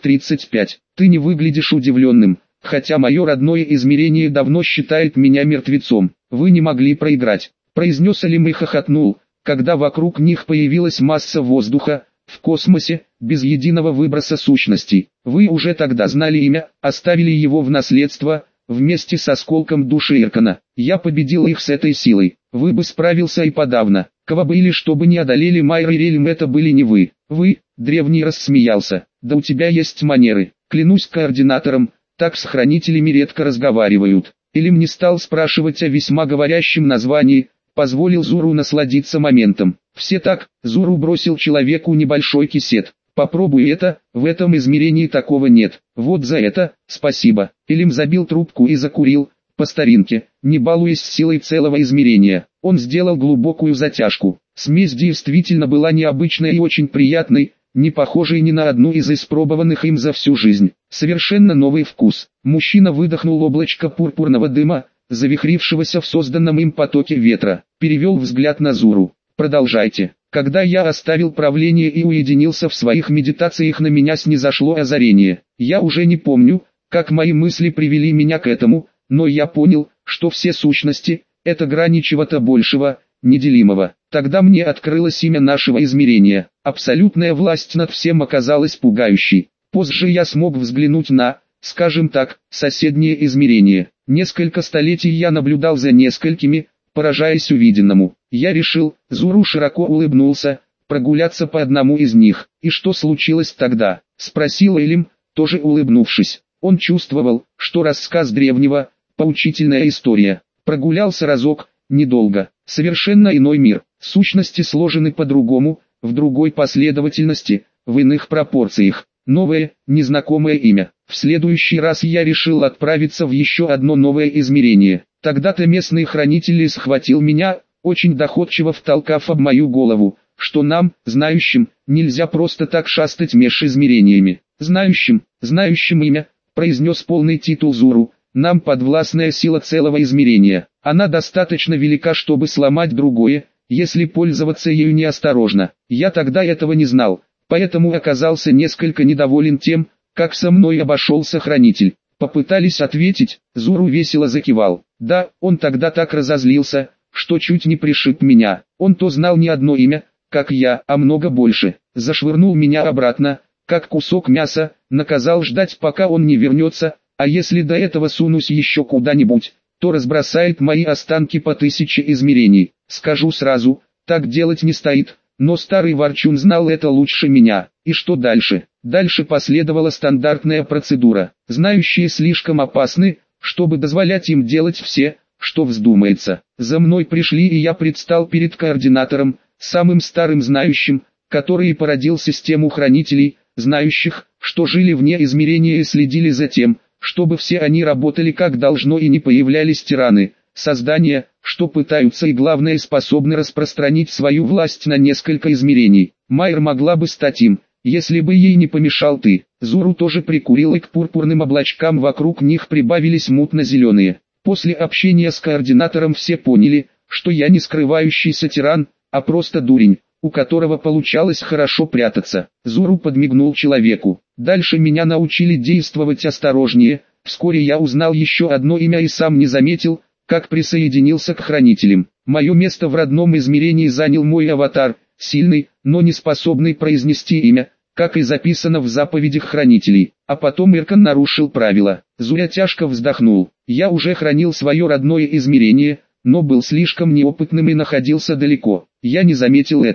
535. «Ты не выглядишь удивленным, хотя мое родное измерение давно считает меня мертвецом. Вы не могли проиграть», произнес Элим и хохотнул, когда вокруг них появилась масса воздуха, в космосе, без единого выброса сущностей. Вы уже тогда знали имя, оставили его в наследство, вместе с осколком души Иркана. Я победил их с этой силой. Вы бы справился и подавно. Кого бы или чтобы не одолели Майер и Рельм, это были не вы. Вы, древний, рассмеялся. Да у тебя есть манеры. Клянусь координатором, так с хранителями редко разговаривают. Элим не стал спрашивать о весьма говорящем названии, позволил Зуру насладиться моментом. Все так, Зуру бросил человеку небольшой кисет. Попробуй это, в этом измерении такого нет. Вот за это, спасибо. Элим забил трубку и закурил, по старинке, не балуясь силой целого измерения. Он сделал глубокую затяжку. Смесь действительно была необычной и очень приятной, не похожей ни на одну из испробованных им за всю жизнь. Совершенно новый вкус. Мужчина выдохнул облачко пурпурного дыма, завихрившегося в созданном им потоке ветра. Перевел взгляд на Зуру. «Продолжайте». Когда я оставил правление и уединился в своих медитациях, на меня снизошло озарение. Я уже не помню, как мои мысли привели меня к этому, но я понял, что все сущности – это грани чего-то большего, неделимого. Тогда мне открылось имя нашего измерения. Абсолютная власть над всем оказалась пугающей. Позже я смог взглянуть на, скажем так, соседнее измерение. Несколько столетий я наблюдал за несколькими, поражаясь увиденному. Я решил, Зуру широко улыбнулся, прогуляться по одному из них. «И что случилось тогда?» – спросил Элим, тоже улыбнувшись. Он чувствовал, что рассказ древнего – поучительная история. Прогулялся разок, недолго. Совершенно иной мир. Сущности сложены по-другому, в другой последовательности, в иных пропорциях. Новое, незнакомое имя. В следующий раз я решил отправиться в еще одно новое измерение. Тогда-то местный хранитель схватил меня, очень доходчиво втолкав об мою голову, что нам, знающим, нельзя просто так шастать меж измерениями. Знающим имя, произнес полный титул Зуру, нам подвластная сила целого измерения. Она достаточно велика, чтобы сломать другое, если пользоваться ею неосторожно. Я тогда этого не знал, поэтому оказался несколько недоволен тем, как со мной обошелся хранитель. Попытались ответить, Зуру весело закивал. Да, он тогда так разозлился, что чуть не пришиб меня. Он то знал не одно имя, как я, а много больше. Зашвырнул меня обратно, как кусок мяса, наказал ждать, пока он не вернется, а если до этого сунусь еще куда-нибудь, то разбросает мои останки по 1000 измерений. Скажу сразу, так делать не стоит, но старый ворчун знал это лучше меня. И что дальше? Дальше последовала стандартная процедура. Знающие слишком опасны, чтобы дозволять им делать все, что вздумается. За мной пришли, и я предстал перед координатором, самым старым знающим, который и породил систему хранителей, знающих, что жили вне измерения и следили за тем, чтобы все они работали как должно и не появлялись тираны, создания, что пытаются и главное способны распространить свою власть на несколько измерений. Майер могла бы стать им, если бы ей не помешал ты. Зуру тоже прикурил, и к пурпурным облачкам вокруг них прибавились мутно-зеленые. После общения с координатором все поняли, что я не скрывающийся тиран, а просто дурень, у которого получалось хорошо прятаться. Зуру подмигнул человеку. Дальше меня научили действовать осторожнее. Вскоре я узнал еще одно имя и сам не заметил, как присоединился к хранителям. Мое место в родном измерении занял мой аватар, сильный, но не способный произнести имя, как и записано в заповедях хранителей. А потом Иркан нарушил правила. Зуря тяжко вздохнул. Я уже хранил свое родное измерение, но был слишком неопытным и находился далеко. Я не заметил этого.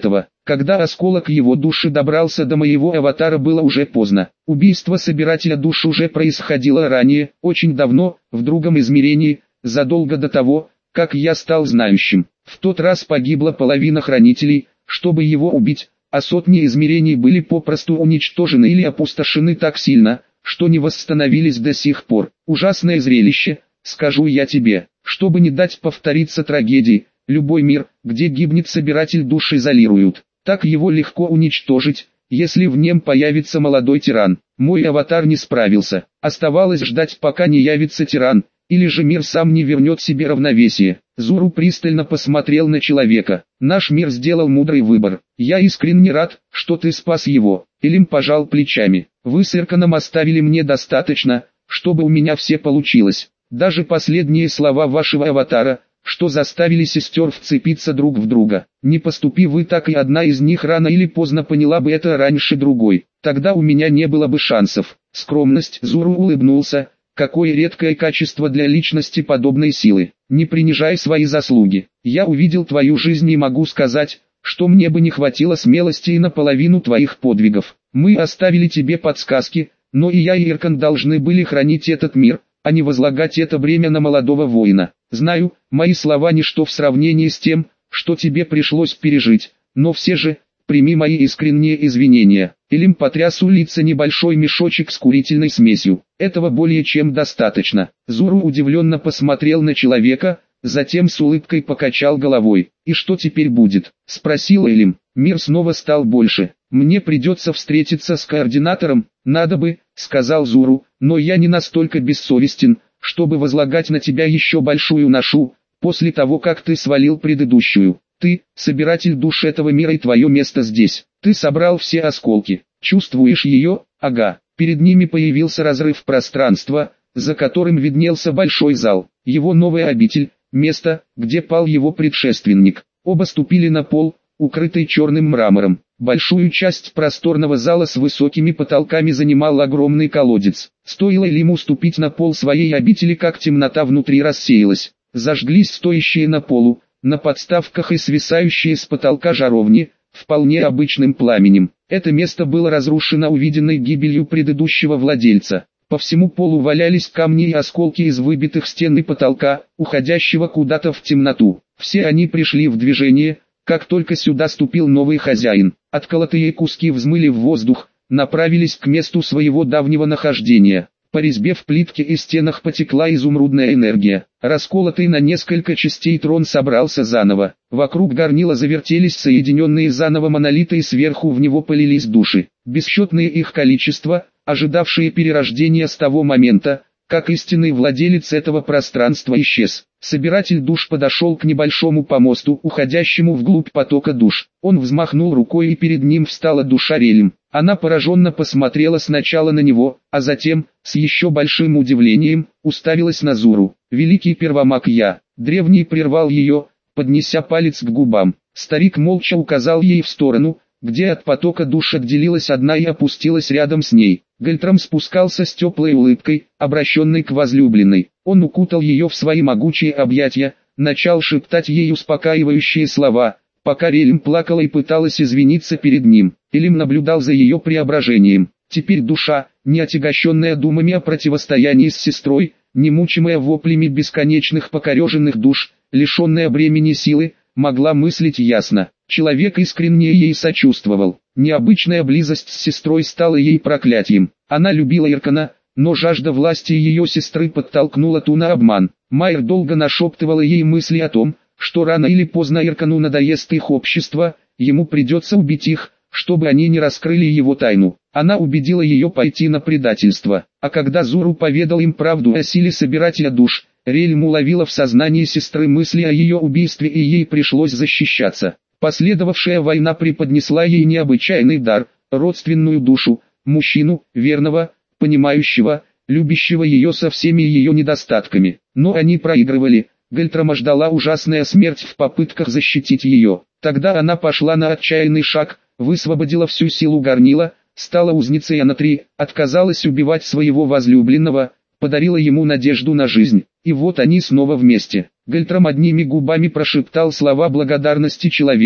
Когда осколок его души добрался до моего аватара, было уже поздно. Убийство собирателя душ уже происходило ранее, очень давно, в другом измерении, задолго до того, как я стал знающим. В тот раз погибла половина хранителей, чтобы его убить, а сотни измерений были попросту уничтожены или опустошены так сильно, что не восстановились до сих пор. Ужасное зрелище, скажу я тебе. Чтобы не дать повториться трагедии, любой мир, где гибнет собиратель душ, изолируют. Так его легко уничтожить, если в нем появится молодой тиран. Мой аватар не справился. Оставалось ждать, пока не явится тиран, или же мир сам не вернет себе равновесие. Зуру пристально посмотрел на человека. Наш мир сделал мудрый выбор. Я искренне рад, что ты спас его. Элим пожал плечами. Вы с Ирканом оставили мне достаточно, чтобы у меня все получилось. Даже последние слова вашего аватара, что заставили сестер вцепиться друг в друга. Не поступи вы так, и одна из них рано или поздно поняла бы это раньше другой. Тогда у меня не было бы шансов. Скромность. Зуру улыбнулся. Какое редкое качество для личности подобной силы. Не принижай свои заслуги. Я увидел твою жизнь и могу сказать, что мне бы не хватило смелости и наполовину твоих подвигов. Мы оставили тебе подсказки, но и я и Иркан должны были хранить этот мир, а не возлагать это бремя на молодого воина. Знаю, мои слова ничто в сравнении с тем, что тебе пришлось пережить, но все же, прими мои искренние извинения. Элим потряс у лица небольшой мешочек с курительной смесью. Этого более чем достаточно. Зуру удивленно посмотрел на человека, затем с улыбкой покачал головой. «И что теперь будет?» — спросил Элим. «Мир снова стал больше. Мне придется встретиться с координатором, надо бы», — сказал Зуру, «но я не настолько бессовестен, чтобы возлагать на тебя еще большую ношу, после того как ты свалил предыдущую. Ты, собиратель душ этого мира, и твое место здесь. Ты собрал все осколки. Чувствуешь ее? Ага». Перед ними появился разрыв пространства, за которым виднелся большой зал. Его новая обитель, место, где пал его предшественник. Оба ступили на пол, укрытый черным мрамором. Большую часть просторного зала с высокими потолками занимал огромный колодец. Стоило Элиму ступить на пол своей обители, как темнота внутри рассеялась. Зажглись стоящие на полу, на подставках и свисающие с потолка жаровни, вполне обычным пламенем. Это место было разрушено увиденной гибелью предыдущего владельца. По всему полу валялись камни и осколки из выбитых стен и потолка, уходящего куда-то в темноту. Все они пришли в движение, как только сюда ступил новый хозяин. Отколотые куски взмыли в воздух, направились к месту своего давнего нахождения. По резьбе в плитке и стенах потекла изумрудная энергия. Расколотый на несколько частей трон собрался заново. Вокруг горнила завертелись соединенные заново монолиты, и сверху в него полились души. Бесчетное их количество, ожидавшие перерождения с того момента, как истинный владелец этого пространства исчез. Собиратель душ подошел к небольшому помосту, уходящему вглубь потока душ. Он взмахнул рукой, и перед ним встала душа Релим. Она пораженно посмотрела сначала на него, а затем, с еще большим удивлением, уставилась на Зуру. «Великий первомаг я!» Древний прервал ее, поднеся палец к губам. Старик молча указал ей в сторону, где от потока душ отделилась одна и опустилась рядом с ней. Гальтрам спускался с теплой улыбкой, обращенной к возлюбленной. Он укутал ее в свои могучие объятия, начал шептать ей успокаивающие слова, пока Релим плакала и пыталась извиниться перед ним. Элим наблюдал за ее преображением. Теперь душа, не отягощенная думами о противостоянии с сестрой, не мучимая воплями бесконечных покореженных душ, лишенная бремени силы, могла мыслить ясно. Человек искренне ей сочувствовал. Необычная близость с сестрой стала ей проклятием. Она любила Иркана, но жажда власти ее сестры подтолкнула ту на обман. Майер долго нашептывала ей мысли о том, что рано или поздно Иркану надоест их общество, ему придется убить их, чтобы они не раскрыли его тайну. Она убедила ее пойти на предательство. А когда Зуру поведал им правду о силе собирателя душ, Рельм уловила в сознании сестры мысли о ее убийстве, и ей пришлось защищаться. Последовавшая война преподнесла ей необычайный дар, родственную душу, мужчину, верного, понимающего, любящего ее со всеми ее недостатками. Но они проигрывали. Гальтрама ждала ужасная смерть в попытках защитить ее. Тогда она пошла на отчаянный шаг, высвободила всю силу горнила, стала узницей Анатри, отказалась убивать своего возлюбленного, подарила ему надежду на жизнь. И вот они снова вместе. Гальтрам одними губами прошептал слова благодарности человеку.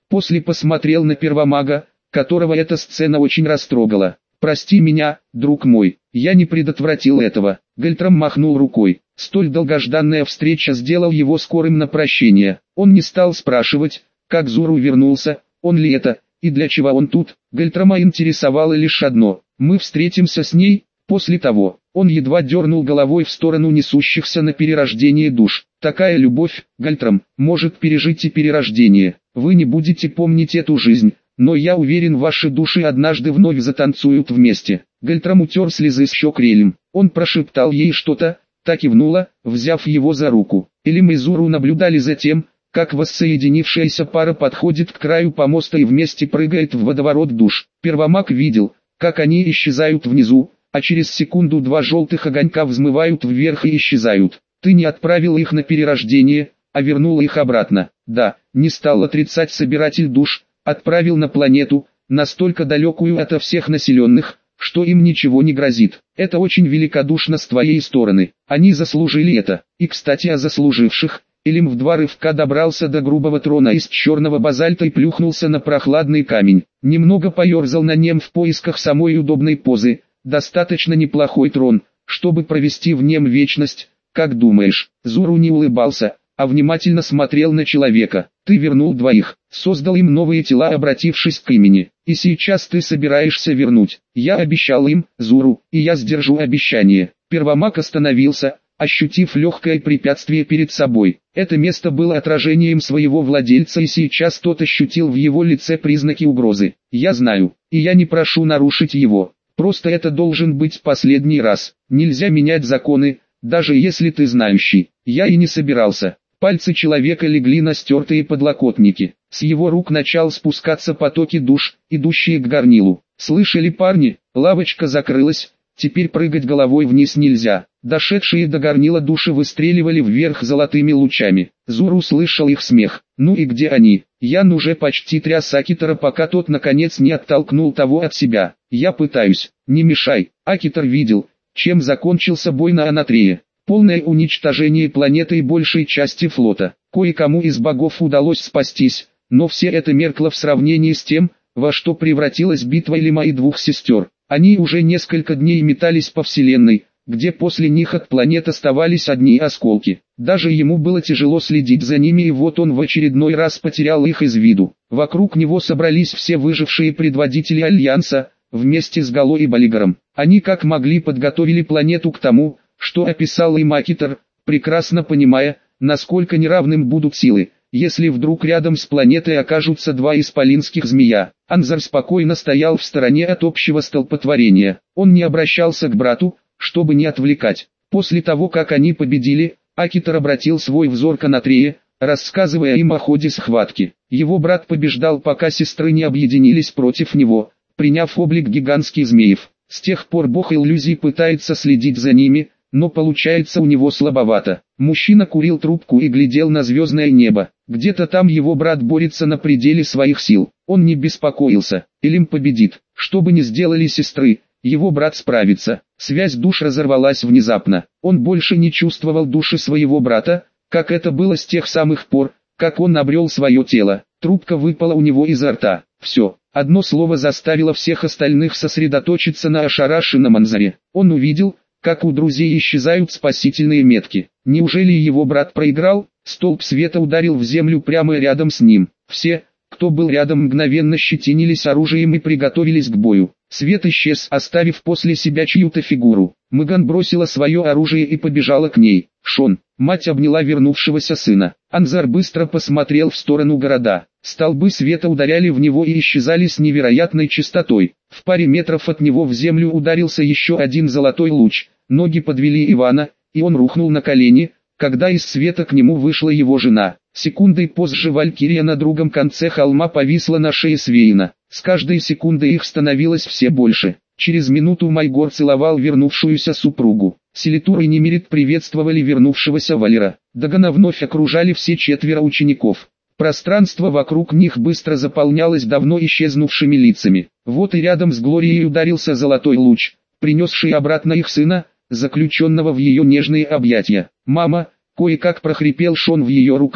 После посмотрел на первомага, которого эта сцена очень растрогала. «Прости меня, друг мой, я не предотвратил этого». Гальтрам махнул рукой. Столь долгожданная встреча сделал его скорым на прощение. Он не стал спрашивать, как Зуру вернулся, он ли это, и для чего он тут. Гальтрама интересовало лишь одно: мы встретимся с ней. После того, он едва дернул головой в сторону несущихся на перерождение душ. Такая любовь, Гальтрам, может пережить и перерождение. Вы не будете помнить эту жизнь, но я уверен, ваши души однажды вновь затанцуют вместе. Гальтрам утер слезы с щек Элим. Он прошептал ей что-то, та кивнула, взяв его за руку. Элим и Зуру наблюдали за тем, как воссоединившаяся пара подходит к краю помоста и вместе прыгает в водоворот душ. Первомаг видел, как они исчезают внизу, а через секунду два желтых огонька взмывают вверх и исчезают. Ты не отправил их на перерождение, а вернул их обратно. Да, не стал отрицать собиратель душ, отправил на планету, настолько далекую ото всех населенных, что им ничего не грозит. Это очень великодушно с твоей стороны. Они заслужили это. И кстати о заслуживших. Элим в два рывка добрался до грубого трона из черного базальта и плюхнулся на прохладный камень. Немного поерзал на нем в поисках самой удобной позы. Достаточно неплохой трон, чтобы провести в нем вечность. Как думаешь? Зуру не улыбался, а внимательно смотрел на человека. Ты вернул двоих, создал им новые тела, обратившись к имени. И сейчас ты собираешься вернуть. Я обещал им, Зуру, и я сдержу обещание. Первомаг остановился, ощутив легкое препятствие перед собой. Это место было отражением своего владельца, и сейчас тот ощутил в его лице признаки угрозы. Я знаю, и я не прошу нарушить его. Просто это должен быть последний раз. Нельзя менять законы, даже если ты знающий. Я и не собирался. Пальцы человека легли на стертые подлокотники. С его рук начал спускаться потоки душ, идущие к горнилу. Слышали, парни? Лавочка закрылась. Теперь прыгать головой вниз нельзя. Дошедшие до горнила души выстреливали вверх золотыми лучами. Зуру слышал их смех. Ну и где они? Ян уже почти тряс Акитора, пока тот наконец не оттолкнул того от себя. Я пытаюсь. Не мешай. Акитор видел, чем закончился бой на Анатрее. Полное уничтожение планеты и большей части флота. Кое-кому из богов удалось спастись, но все это меркло в сравнении с тем, во что превратилась битва Элима и двух сестер. Они уже несколько дней метались по вселенной, где после них от планет оставались одни осколки. Даже ему было тяжело следить за ними, и вот он в очередной раз потерял их из виду. Вокруг него собрались все выжившие предводители Альянса, вместе с Гало и Балигаром. Они как могли подготовили планету к тому, что описал им Акитор, прекрасно понимая, насколько неравным будут силы, если вдруг рядом с планетой окажутся два исполинских змея. Анзар спокойно стоял в стороне от общего столпотворения. Он не обращался к брату, чтобы не отвлекать. После того, как они победили, Акитор обратил свой взор к Анатрее, рассказывая им о ходе схватки. Его брат побеждал, пока сестры не объединились против него, приняв облик гигантских змеев. С тех пор бог иллюзий пытается следить за ними, но получается у него слабовато. Мужчина курил трубку и глядел на звездное небо. Где-то там его брат борется на пределе своих сил. Он не беспокоился. Элим победит. Что бы ни сделали сестры, его брат справится. Связь душ разорвалась внезапно. Он больше не чувствовал души своего брата, как это было с тех самых пор, как он обрел свое тело. Трубка выпала у него изо рта. Все. Одно слово заставило всех остальных сосредоточиться на ошарашенном Анзаре. Он увидел, как у друзей исчезают спасительные метки. Неужели его брат проиграл? Столб света ударил в землю прямо рядом с ним. Все, кто был рядом, мгновенно щетинились оружием и приготовились к бою. Свет исчез, оставив после себя чью-то фигуру. Меган бросила свое оружие и побежала к ней. Шон. Мать обняла вернувшегося сына. Анзар быстро посмотрел в сторону города. Столбы света ударяли в него и исчезали с невероятной частотой. В паре метров от него в землю ударился еще один золотой луч. Ноги подвели Ивана, и он рухнул на колени, когда из света к нему вышла его жена. Секундой позже Валькирия на другом конце холма повисла на шее Свейна. С каждой секундой их становилось все больше. Через минуту Майгор целовал вернувшуюся супругу. Селитур и Немирит приветствовали вернувшегося Валера. Дагана вновь окружали все четверо учеников. Пространство вокруг них быстро заполнялось давно исчезнувшими лицами. Вот и рядом с Глорией ударился золотой луч, принесший обратно их сына, заключенного в ее нежные объятия. «Мама!» — кое-как прохрипел Шон в ее руках,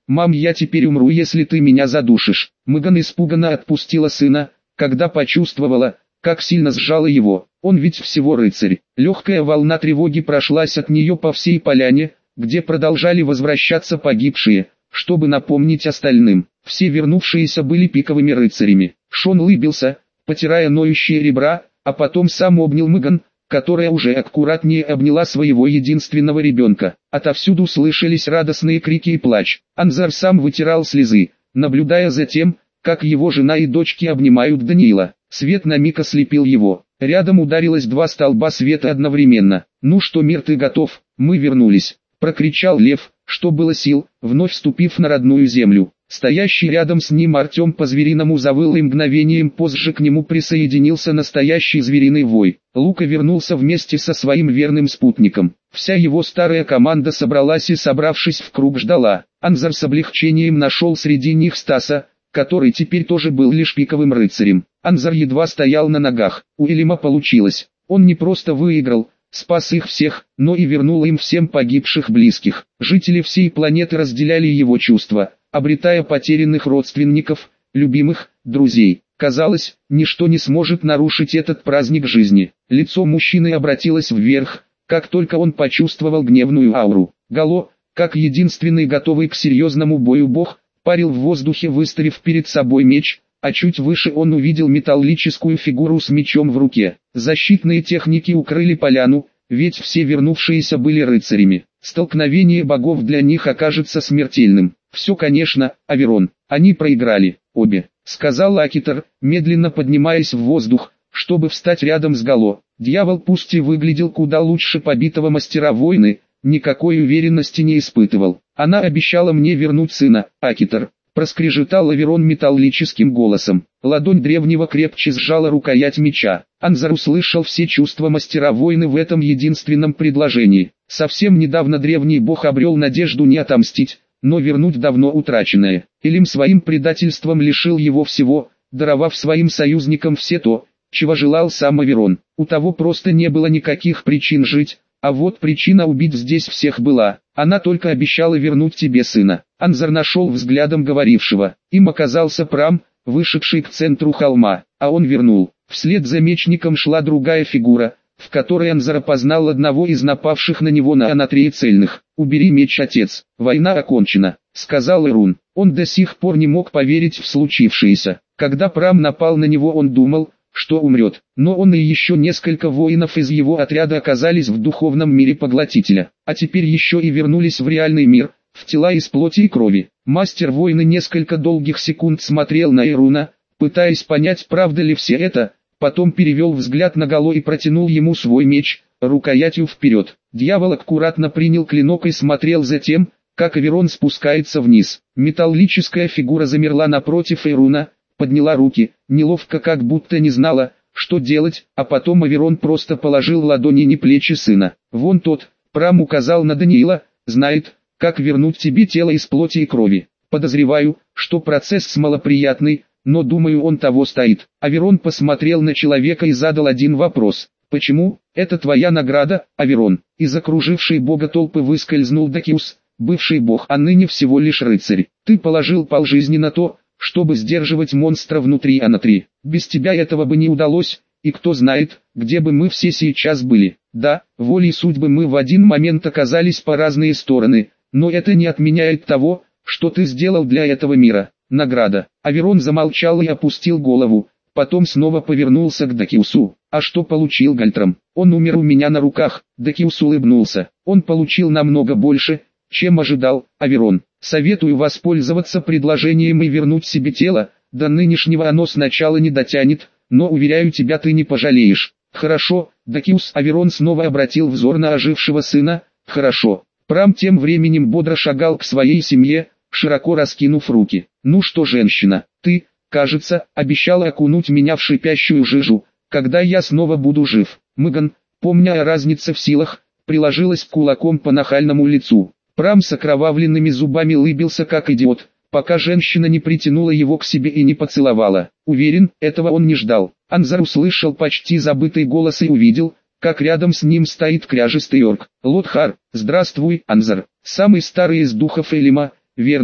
«Мам, я теперь умру, если ты меня задушишь». Меган испуганно отпустила сына, когда почувствовала, как сильно сжала его. Он ведь всего рыцарь. Легкая волна тревоги прошлась от нее по всей поляне, где продолжали возвращаться погибшие, чтобы напомнить остальным. Все вернувшиеся были пиковыми рыцарями. Шон улыбился, потирая ноющие ребра, а потом сам обнял Меган, которая уже аккуратнее обняла своего единственного ребенка. Отовсюду слышались радостные крики и плач. Анзар сам вытирал слезы, наблюдая за тем, как его жена и дочки обнимают Даниила. Свет на миг ослепил его. Рядом ударилось два столба света одновременно. «Ну что, мир, ты готов? Мы вернулись!» — прокричал Лев, что было сил, вновь вступив на родную землю. Стоящий рядом с ним Артем по-звериному завыл, и мгновением позже к нему присоединился настоящий звериный вой. Лука вернулся вместе со своим верным спутником. Вся его старая команда собралась и, собравшись в круг, ждала. Анзар с облегчением нашел среди них Стаса, который теперь тоже был лишь пиковым рыцарем. Анзар едва стоял на ногах. У Элима получилось. Он не просто выиграл, спас их всех, но и вернул им всем погибших близких. Жители всей планеты разделяли его чувства, обретая потерянных родственников, любимых, друзей. Казалось, ничто не сможет нарушить этот праздник жизни. Лицо мужчины обратилось вверх, как только он почувствовал гневную ауру. Гало, как единственный готовый к серьезному бою бог, парил в воздухе, выставив перед собой меч, а чуть выше он увидел металлическую фигуру с мечом в руке. Защитные техники укрыли поляну, ведь все вернувшиеся были рыцарями. Столкновение богов для них окажется смертельным. «Все, конечно, Аверон, они проиграли, обе», — сказал Акитар, медленно поднимаясь в воздух, чтобы встать рядом с Гало. Дьявол пусть и выглядел куда лучше побитого мастера войны, никакой уверенности не испытывал. «Она обещала мне вернуть сына, Акитар», — проскрежетал Аверон металлическим голосом. Ладонь древнего крепче сжала рукоять меча. Анзар услышал все чувства мастера войны в этом единственном предложении. Совсем недавно древний бог обрел надежду не отомстить, но вернуть давно утраченное. Элим своим предательством лишил его всего, даровав своим союзникам все то, чего желал сам Аверон. У того просто не было никаких причин жить, а вот причина убить здесь всех была. Она только обещала вернуть тебе сына. Анзар нашел взглядом говорившего. Им оказался Прам, вышедший к центру холма, а он вернул. Вслед за мечником шла другая фигура, в которой Анзар опознал одного из напавших на него на Анатрии цельных. «Убери меч, отец, война окончена», — сказал Эрун. Он до сих пор не мог поверить в случившееся. Когда Прам напал на него, он думал, что умрет, но он и еще несколько воинов из его отряда оказались в духовном мире поглотителя, а теперь еще и вернулись в реальный мир, в тела из плоти и крови. Мастер войны несколько долгих секунд смотрел на Эруна, пытаясь понять, правда ли все это, потом перевел взгляд на Гало и протянул ему свой меч, рукоятью вперед. Дьявол аккуратно принял клинок и смотрел за тем, как Аверон спускается вниз. Металлическая фигура замерла напротив Эруна, подняла руки, неловко, как будто не знала, что делать, а потом Аверон просто положил ладони на плечи сына. «Вон тот», — Прам указал на Даниила, — «знает, как вернуть тебе тело из плоти и крови. Подозреваю, что процесс малоприятный, но думаю, он того стоит». Аверон посмотрел на человека и задал один вопрос. «Почему? Это твоя награда, Аверон?» Из окружившей бога толпы выскользнул Дакиус, бывший бог, а ныне всего лишь рыцарь. «Ты положил полжизни на то, чтобы сдерживать монстра внутри Анатрии. Без тебя этого бы не удалось, и кто знает, где бы мы все сейчас были. Да, волей судьбы мы в один момент оказались по разные стороны, но это не отменяет того, что ты сделал для этого мира. Награда». Аверон замолчал и опустил голову, потом снова повернулся к Дакиусу. «А что получил Гальтрам? Он умер у меня на руках». Дакиус улыбнулся. «Он получил намного больше, чем ожидал, Аверон. Советую воспользоваться предложением и вернуть себе тело, до нынешнего оно сначала не дотянет, но уверяю тебя, ты не пожалеешь». «Хорошо», Дакиус. Аверон снова обратил взор на ожившего сына. «Хорошо». Прам тем временем бодро шагал к своей семье, широко раскинув руки. «Ну что, женщина, ты, кажется, обещала окунуть меня в шипящую жижу, когда я снова буду жив». Меган, помня о разнице в силах, приложилась кулаком по нахальному лицу. Прам с окровавленными зубами улыбился как идиот, пока женщина не притянула его к себе и не поцеловала. Уверен, этого он не ждал. Анзар услышал почти забытый голос и увидел, как рядом с ним стоит кряжистый орк. «Лотхар, здравствуй, Анзар, самый старый из духов Элима, верно?» —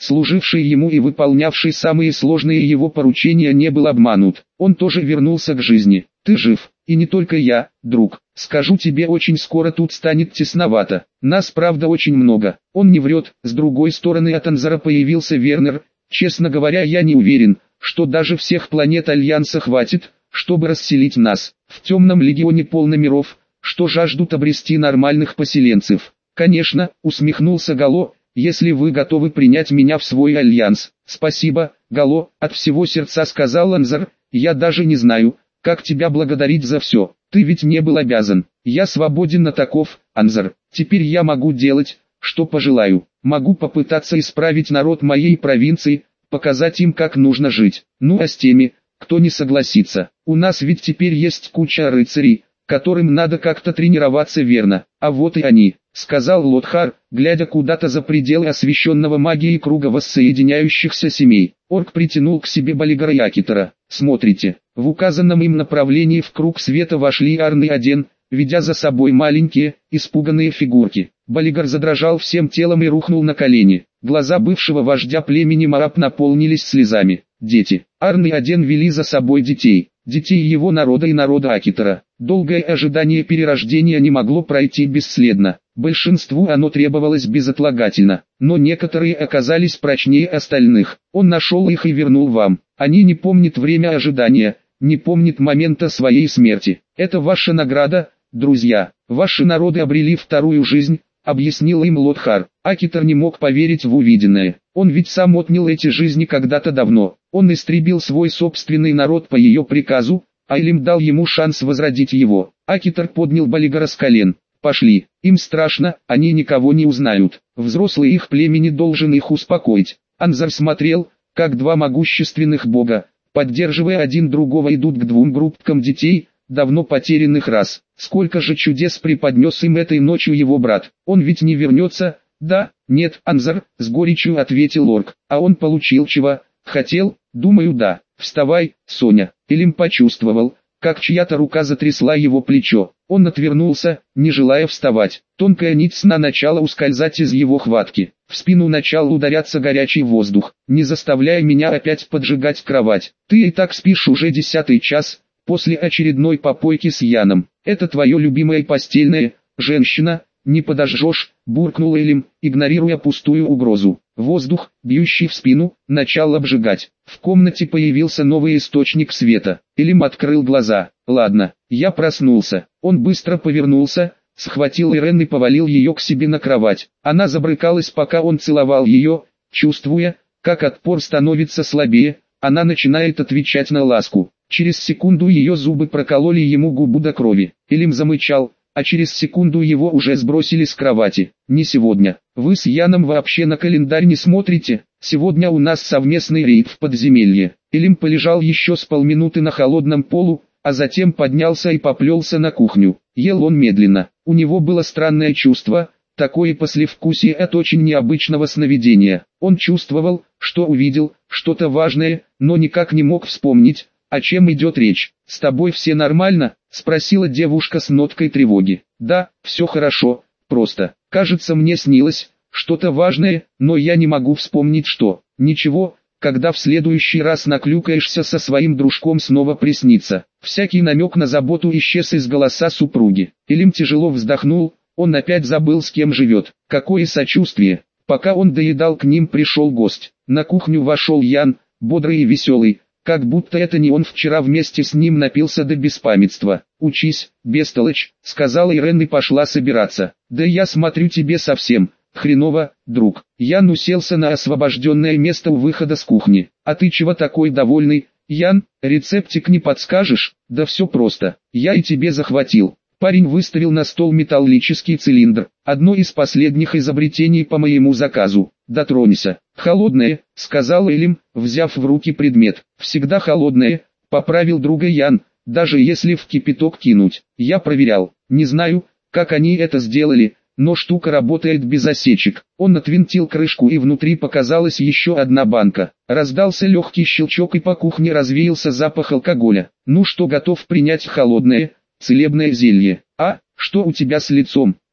служивший ему и выполнявший самые сложные его поручения, не был обманут. Он тоже вернулся к жизни. Ты жив, и не только я, друг. Скажу тебе, очень скоро тут станет тесновато. Нас правда очень много. Он не врет. С другой стороны от Анзара появился Вернер. Честно говоря, я не уверен, что даже всех планет Альянса хватит, чтобы расселить нас. В темном легионе полно миров, что жаждут обрести нормальных поселенцев. Конечно, усмехнулся Гало, если вы готовы принять меня в свой альянс. Спасибо, Гало, от всего сердца сказал Анзар. Я даже не знаю, как тебя благодарить за все. Ты ведь не был обязан. Я свободен от оков, Анзар. Теперь я могу делать, что пожелаю. Могу попытаться исправить народ моей провинции, показать им, как нужно жить. Ну а с теми, кто не согласится, у нас ведь теперь есть куча рыцарей, которым надо как-то тренироваться, верно. А вот и они, сказал Лотхар, глядя куда-то за пределы освещенного магией круга воссоединяющихся семей. Орк притянул к себе Балигара и Акитора. Смотрите, в указанном им направлении в круг света вошли Арн и Аден, ведя за собой маленькие, испуганные фигурки. Балигар задрожал всем телом и рухнул на колени. Глаза бывшего вождя племени Мараб наполнились слезами. Дети. Арн и Аден вели за собой детей. Детей его народа и народа Акитора. Долгое ожидание перерождения не могло пройти бесследно. Большинству оно требовалось безотлагательно, но некоторые оказались прочнее остальных. Он нашел их и вернул вам. Они не помнят время ожидания, не помнят момента своей смерти. Это ваша награда, друзья. Ваши народы обрели вторую жизнь, объяснил им Лотхар. Акитор не мог поверить в увиденное. Он ведь сам отнял эти жизни когда-то давно. Он истребил свой собственный народ по ее приказу, а Элим дал ему шанс возродить его. Акитор поднял Балигара с колен. Пошли, им страшно, они никого не узнают. Взрослый их племени должен их успокоить. Анзар смотрел, как два могущественных бога, поддерживая один другого, идут к двум группкам детей, давно потерянных рас. Сколько же чудес преподнес им этой ночью его брат. Он ведь не вернется, да? Нет, Анзар, с горечью ответил орк. А он получил чего хотел? Думаю, да. Вставай, Соня. Элим почувствовал, как чья-то рука затрясла его плечо. Он отвернулся, не желая вставать. Тонкая нить сна начала ускользать из его хватки. В спину начал ударяться горячий воздух. Не заставляй меня опять поджигать кровать. Ты и так спишь уже 10-й час, после очередной попойки с Яном. Это твое любимое постельное, женщина, не подожжешь, буркнул Элим, игнорируя пустую угрозу. Воздух, бьющий в спину, начал обжигать. В комнате появился новый источник света. Элим открыл глаза. Ладно, я проснулся. Он быстро повернулся, схватил Ирен и повалил ее к себе на кровать. Она забрыкалась, пока он целовал ее, чувствуя, как отпор становится слабее, она начинает отвечать на ласку. Через секунду ее зубы прокололи ему губу до крови. Элим замычал, а через секунду его уже сбросили с кровати. Не сегодня. Вы с Яном вообще на календарь не смотрите? Сегодня у нас совместный рейд в подземелье. Элим полежал еще с полминуты на холодном полу, а затем поднялся и поплелся на кухню. Ел он медленно. У него было странное чувство, такое послевкусие от очень необычного сновидения. Он чувствовал, что увидел что-то важное, но никак не мог вспомнить, о чем идет речь. «С тобой все нормально?» — спросила девушка с ноткой тревоги. «Да, все хорошо, просто. Кажется, мне снилось что-то важное, но я не могу вспомнить что. Ничего, когда в следующий раз наклюкаешься со своим дружком, снова приснится». Всякий намек на заботу исчез из голоса супруги. Элим тяжело вздохнул, он опять забыл, с кем живет. Какое сочувствие. Пока он доедал, к ним пришел гость. На кухню вошел Ян, бодрый и веселый, как будто это не он вчера вместе с ним напился до беспамятства. «Учись, бестолочь», — сказала Ирен и пошла собираться. «Да я смотрю, тебе совсем хреново, друг». Ян уселся на освобожденное место у выхода с кухни. «А ты чего такой довольный, Ян? Рецептик не подскажешь?» «Да все просто, я и тебе захватил». Парень выставил на стол металлический цилиндр, одно из последних изобретений по моему заказу. «Дотронься». «Холодное», — сказал Элим, взяв в руки предмет. «Всегда холодное», — поправил друга Ян, «даже если в кипяток кинуть. Я проверял. Не знаю, как они это сделали, но штука работает без осечек». Он отвинтил крышку, и внутри показалась еще одна банка. Раздался легкий щелчок, и по кухне развеялся запах алкоголя. «Ну что, готов принять холодное, целебное зелье?» «А, что у тебя с лицом?»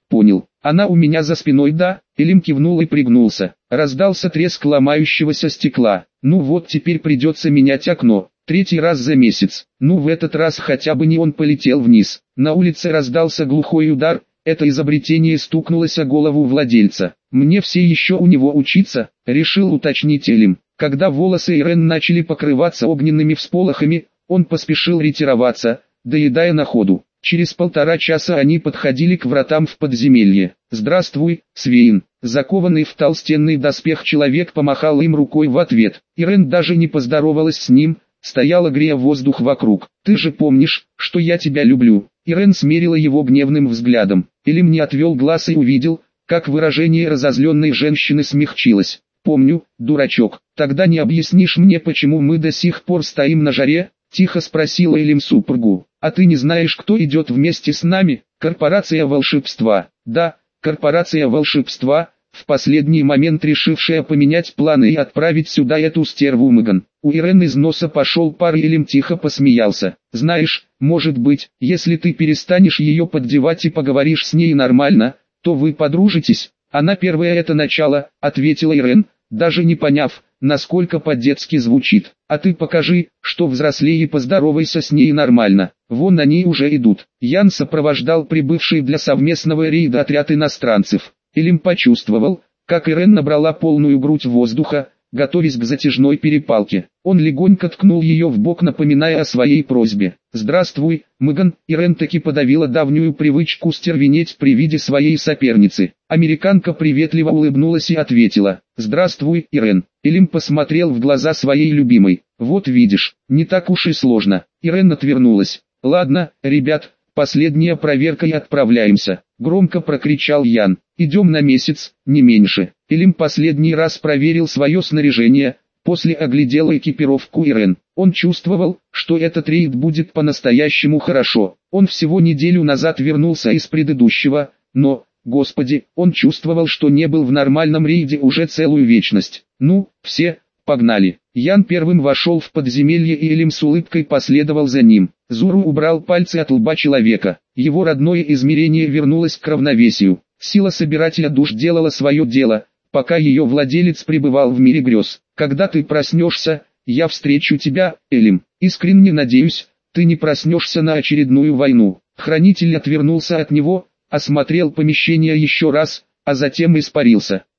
Понял. Она у меня за спиной, да? Элим кивнул и пригнулся. Раздался треск ломающегося стекла. Ну вот теперь придется менять окно. Третий раз за месяц. Ну в этот раз хотя бы не он полетел вниз. На улице раздался глухой удар. Это изобретение стукнулось о голову владельца. «Мне все еще у него учиться?» — решил уточнить Элим. Когда волосы Ирен начали покрываться огненными всполохами, он поспешил ретироваться, доедая на ходу. Через 1,5 часа они подходили к вратам в подземелье. «Здравствуй, Свейн!» Закованный в толстенный доспех человек помахал им рукой в ответ. Ирен даже не поздоровалась с ним, стояла грея воздух вокруг. «Ты же помнишь, что я тебя люблю?» Ирен смерила его гневным взглядом. Элим не отвел глаз и увидел, как выражение разозленной женщины смягчилось. «Помню, дурачок. Тогда не объяснишь мне, почему мы до сих пор стоим на жаре?» — тихо спросила Элим супругу. «А ты не знаешь, кто идет вместе с нами? Корпорация волшебства». «Да, корпорация волшебства, в последний момент решившая поменять планы и отправить сюда эту стерву Меган». У Ирен из носа пошел пар, и Элим тихо посмеялся. «Знаешь, может быть, если ты перестанешь ее поддевать и поговоришь с ней нормально, то вы подружитесь». «Она первая, это начало», — ответила Ирен, даже не поняв, насколько по-детски звучит. «А ты покажи, что взрослее, и поздоровайся с ней нормально». Вон они уже идут. Ян сопровождал прибывший для совместного рейда отряд иностранцев. Элим почувствовал, как Ирен набрала полную грудь воздуха, готовясь к затяжной перепалке. Он легонько ткнул ее в бок, напоминая о своей просьбе. «Здравствуй, Меган». Ирен таки подавила давнюю привычку стервенеть при виде своей соперницы. Американка приветливо улыбнулась и ответила: «Здравствуй, Ирен». Элим посмотрел в глаза своей любимой. «Вот видишь, не так уж и сложно». Ирен отвернулась. «Ладно, ребят, последняя проверка и отправляемся», — громко прокричал Ян. «Идем на месяц, не меньше». Элим последний раз проверил свое снаряжение, после оглядел экипировку Ирен. Он чувствовал, что этот рейд будет по-настоящему хорошо. Он всего неделю назад вернулся из предыдущего, но, господи, он чувствовал, что не был в нормальном рейде уже целую вечность. «Ну, все, погнали». Ян первым вошел в подземелье, и Элим с улыбкой последовал за ним. Зуру убрал пальцы от лба человека. Его родное измерение вернулось к равновесию. Сила собирателя душ делала свое дело, пока ее владелец пребывал в мире грез. «Когда ты проснешься, я встречу тебя, Элим. Искренне надеюсь, ты не проснешься на очередную войну». Хранитель отвернулся от него, осмотрел помещение еще раз, а затем испарился.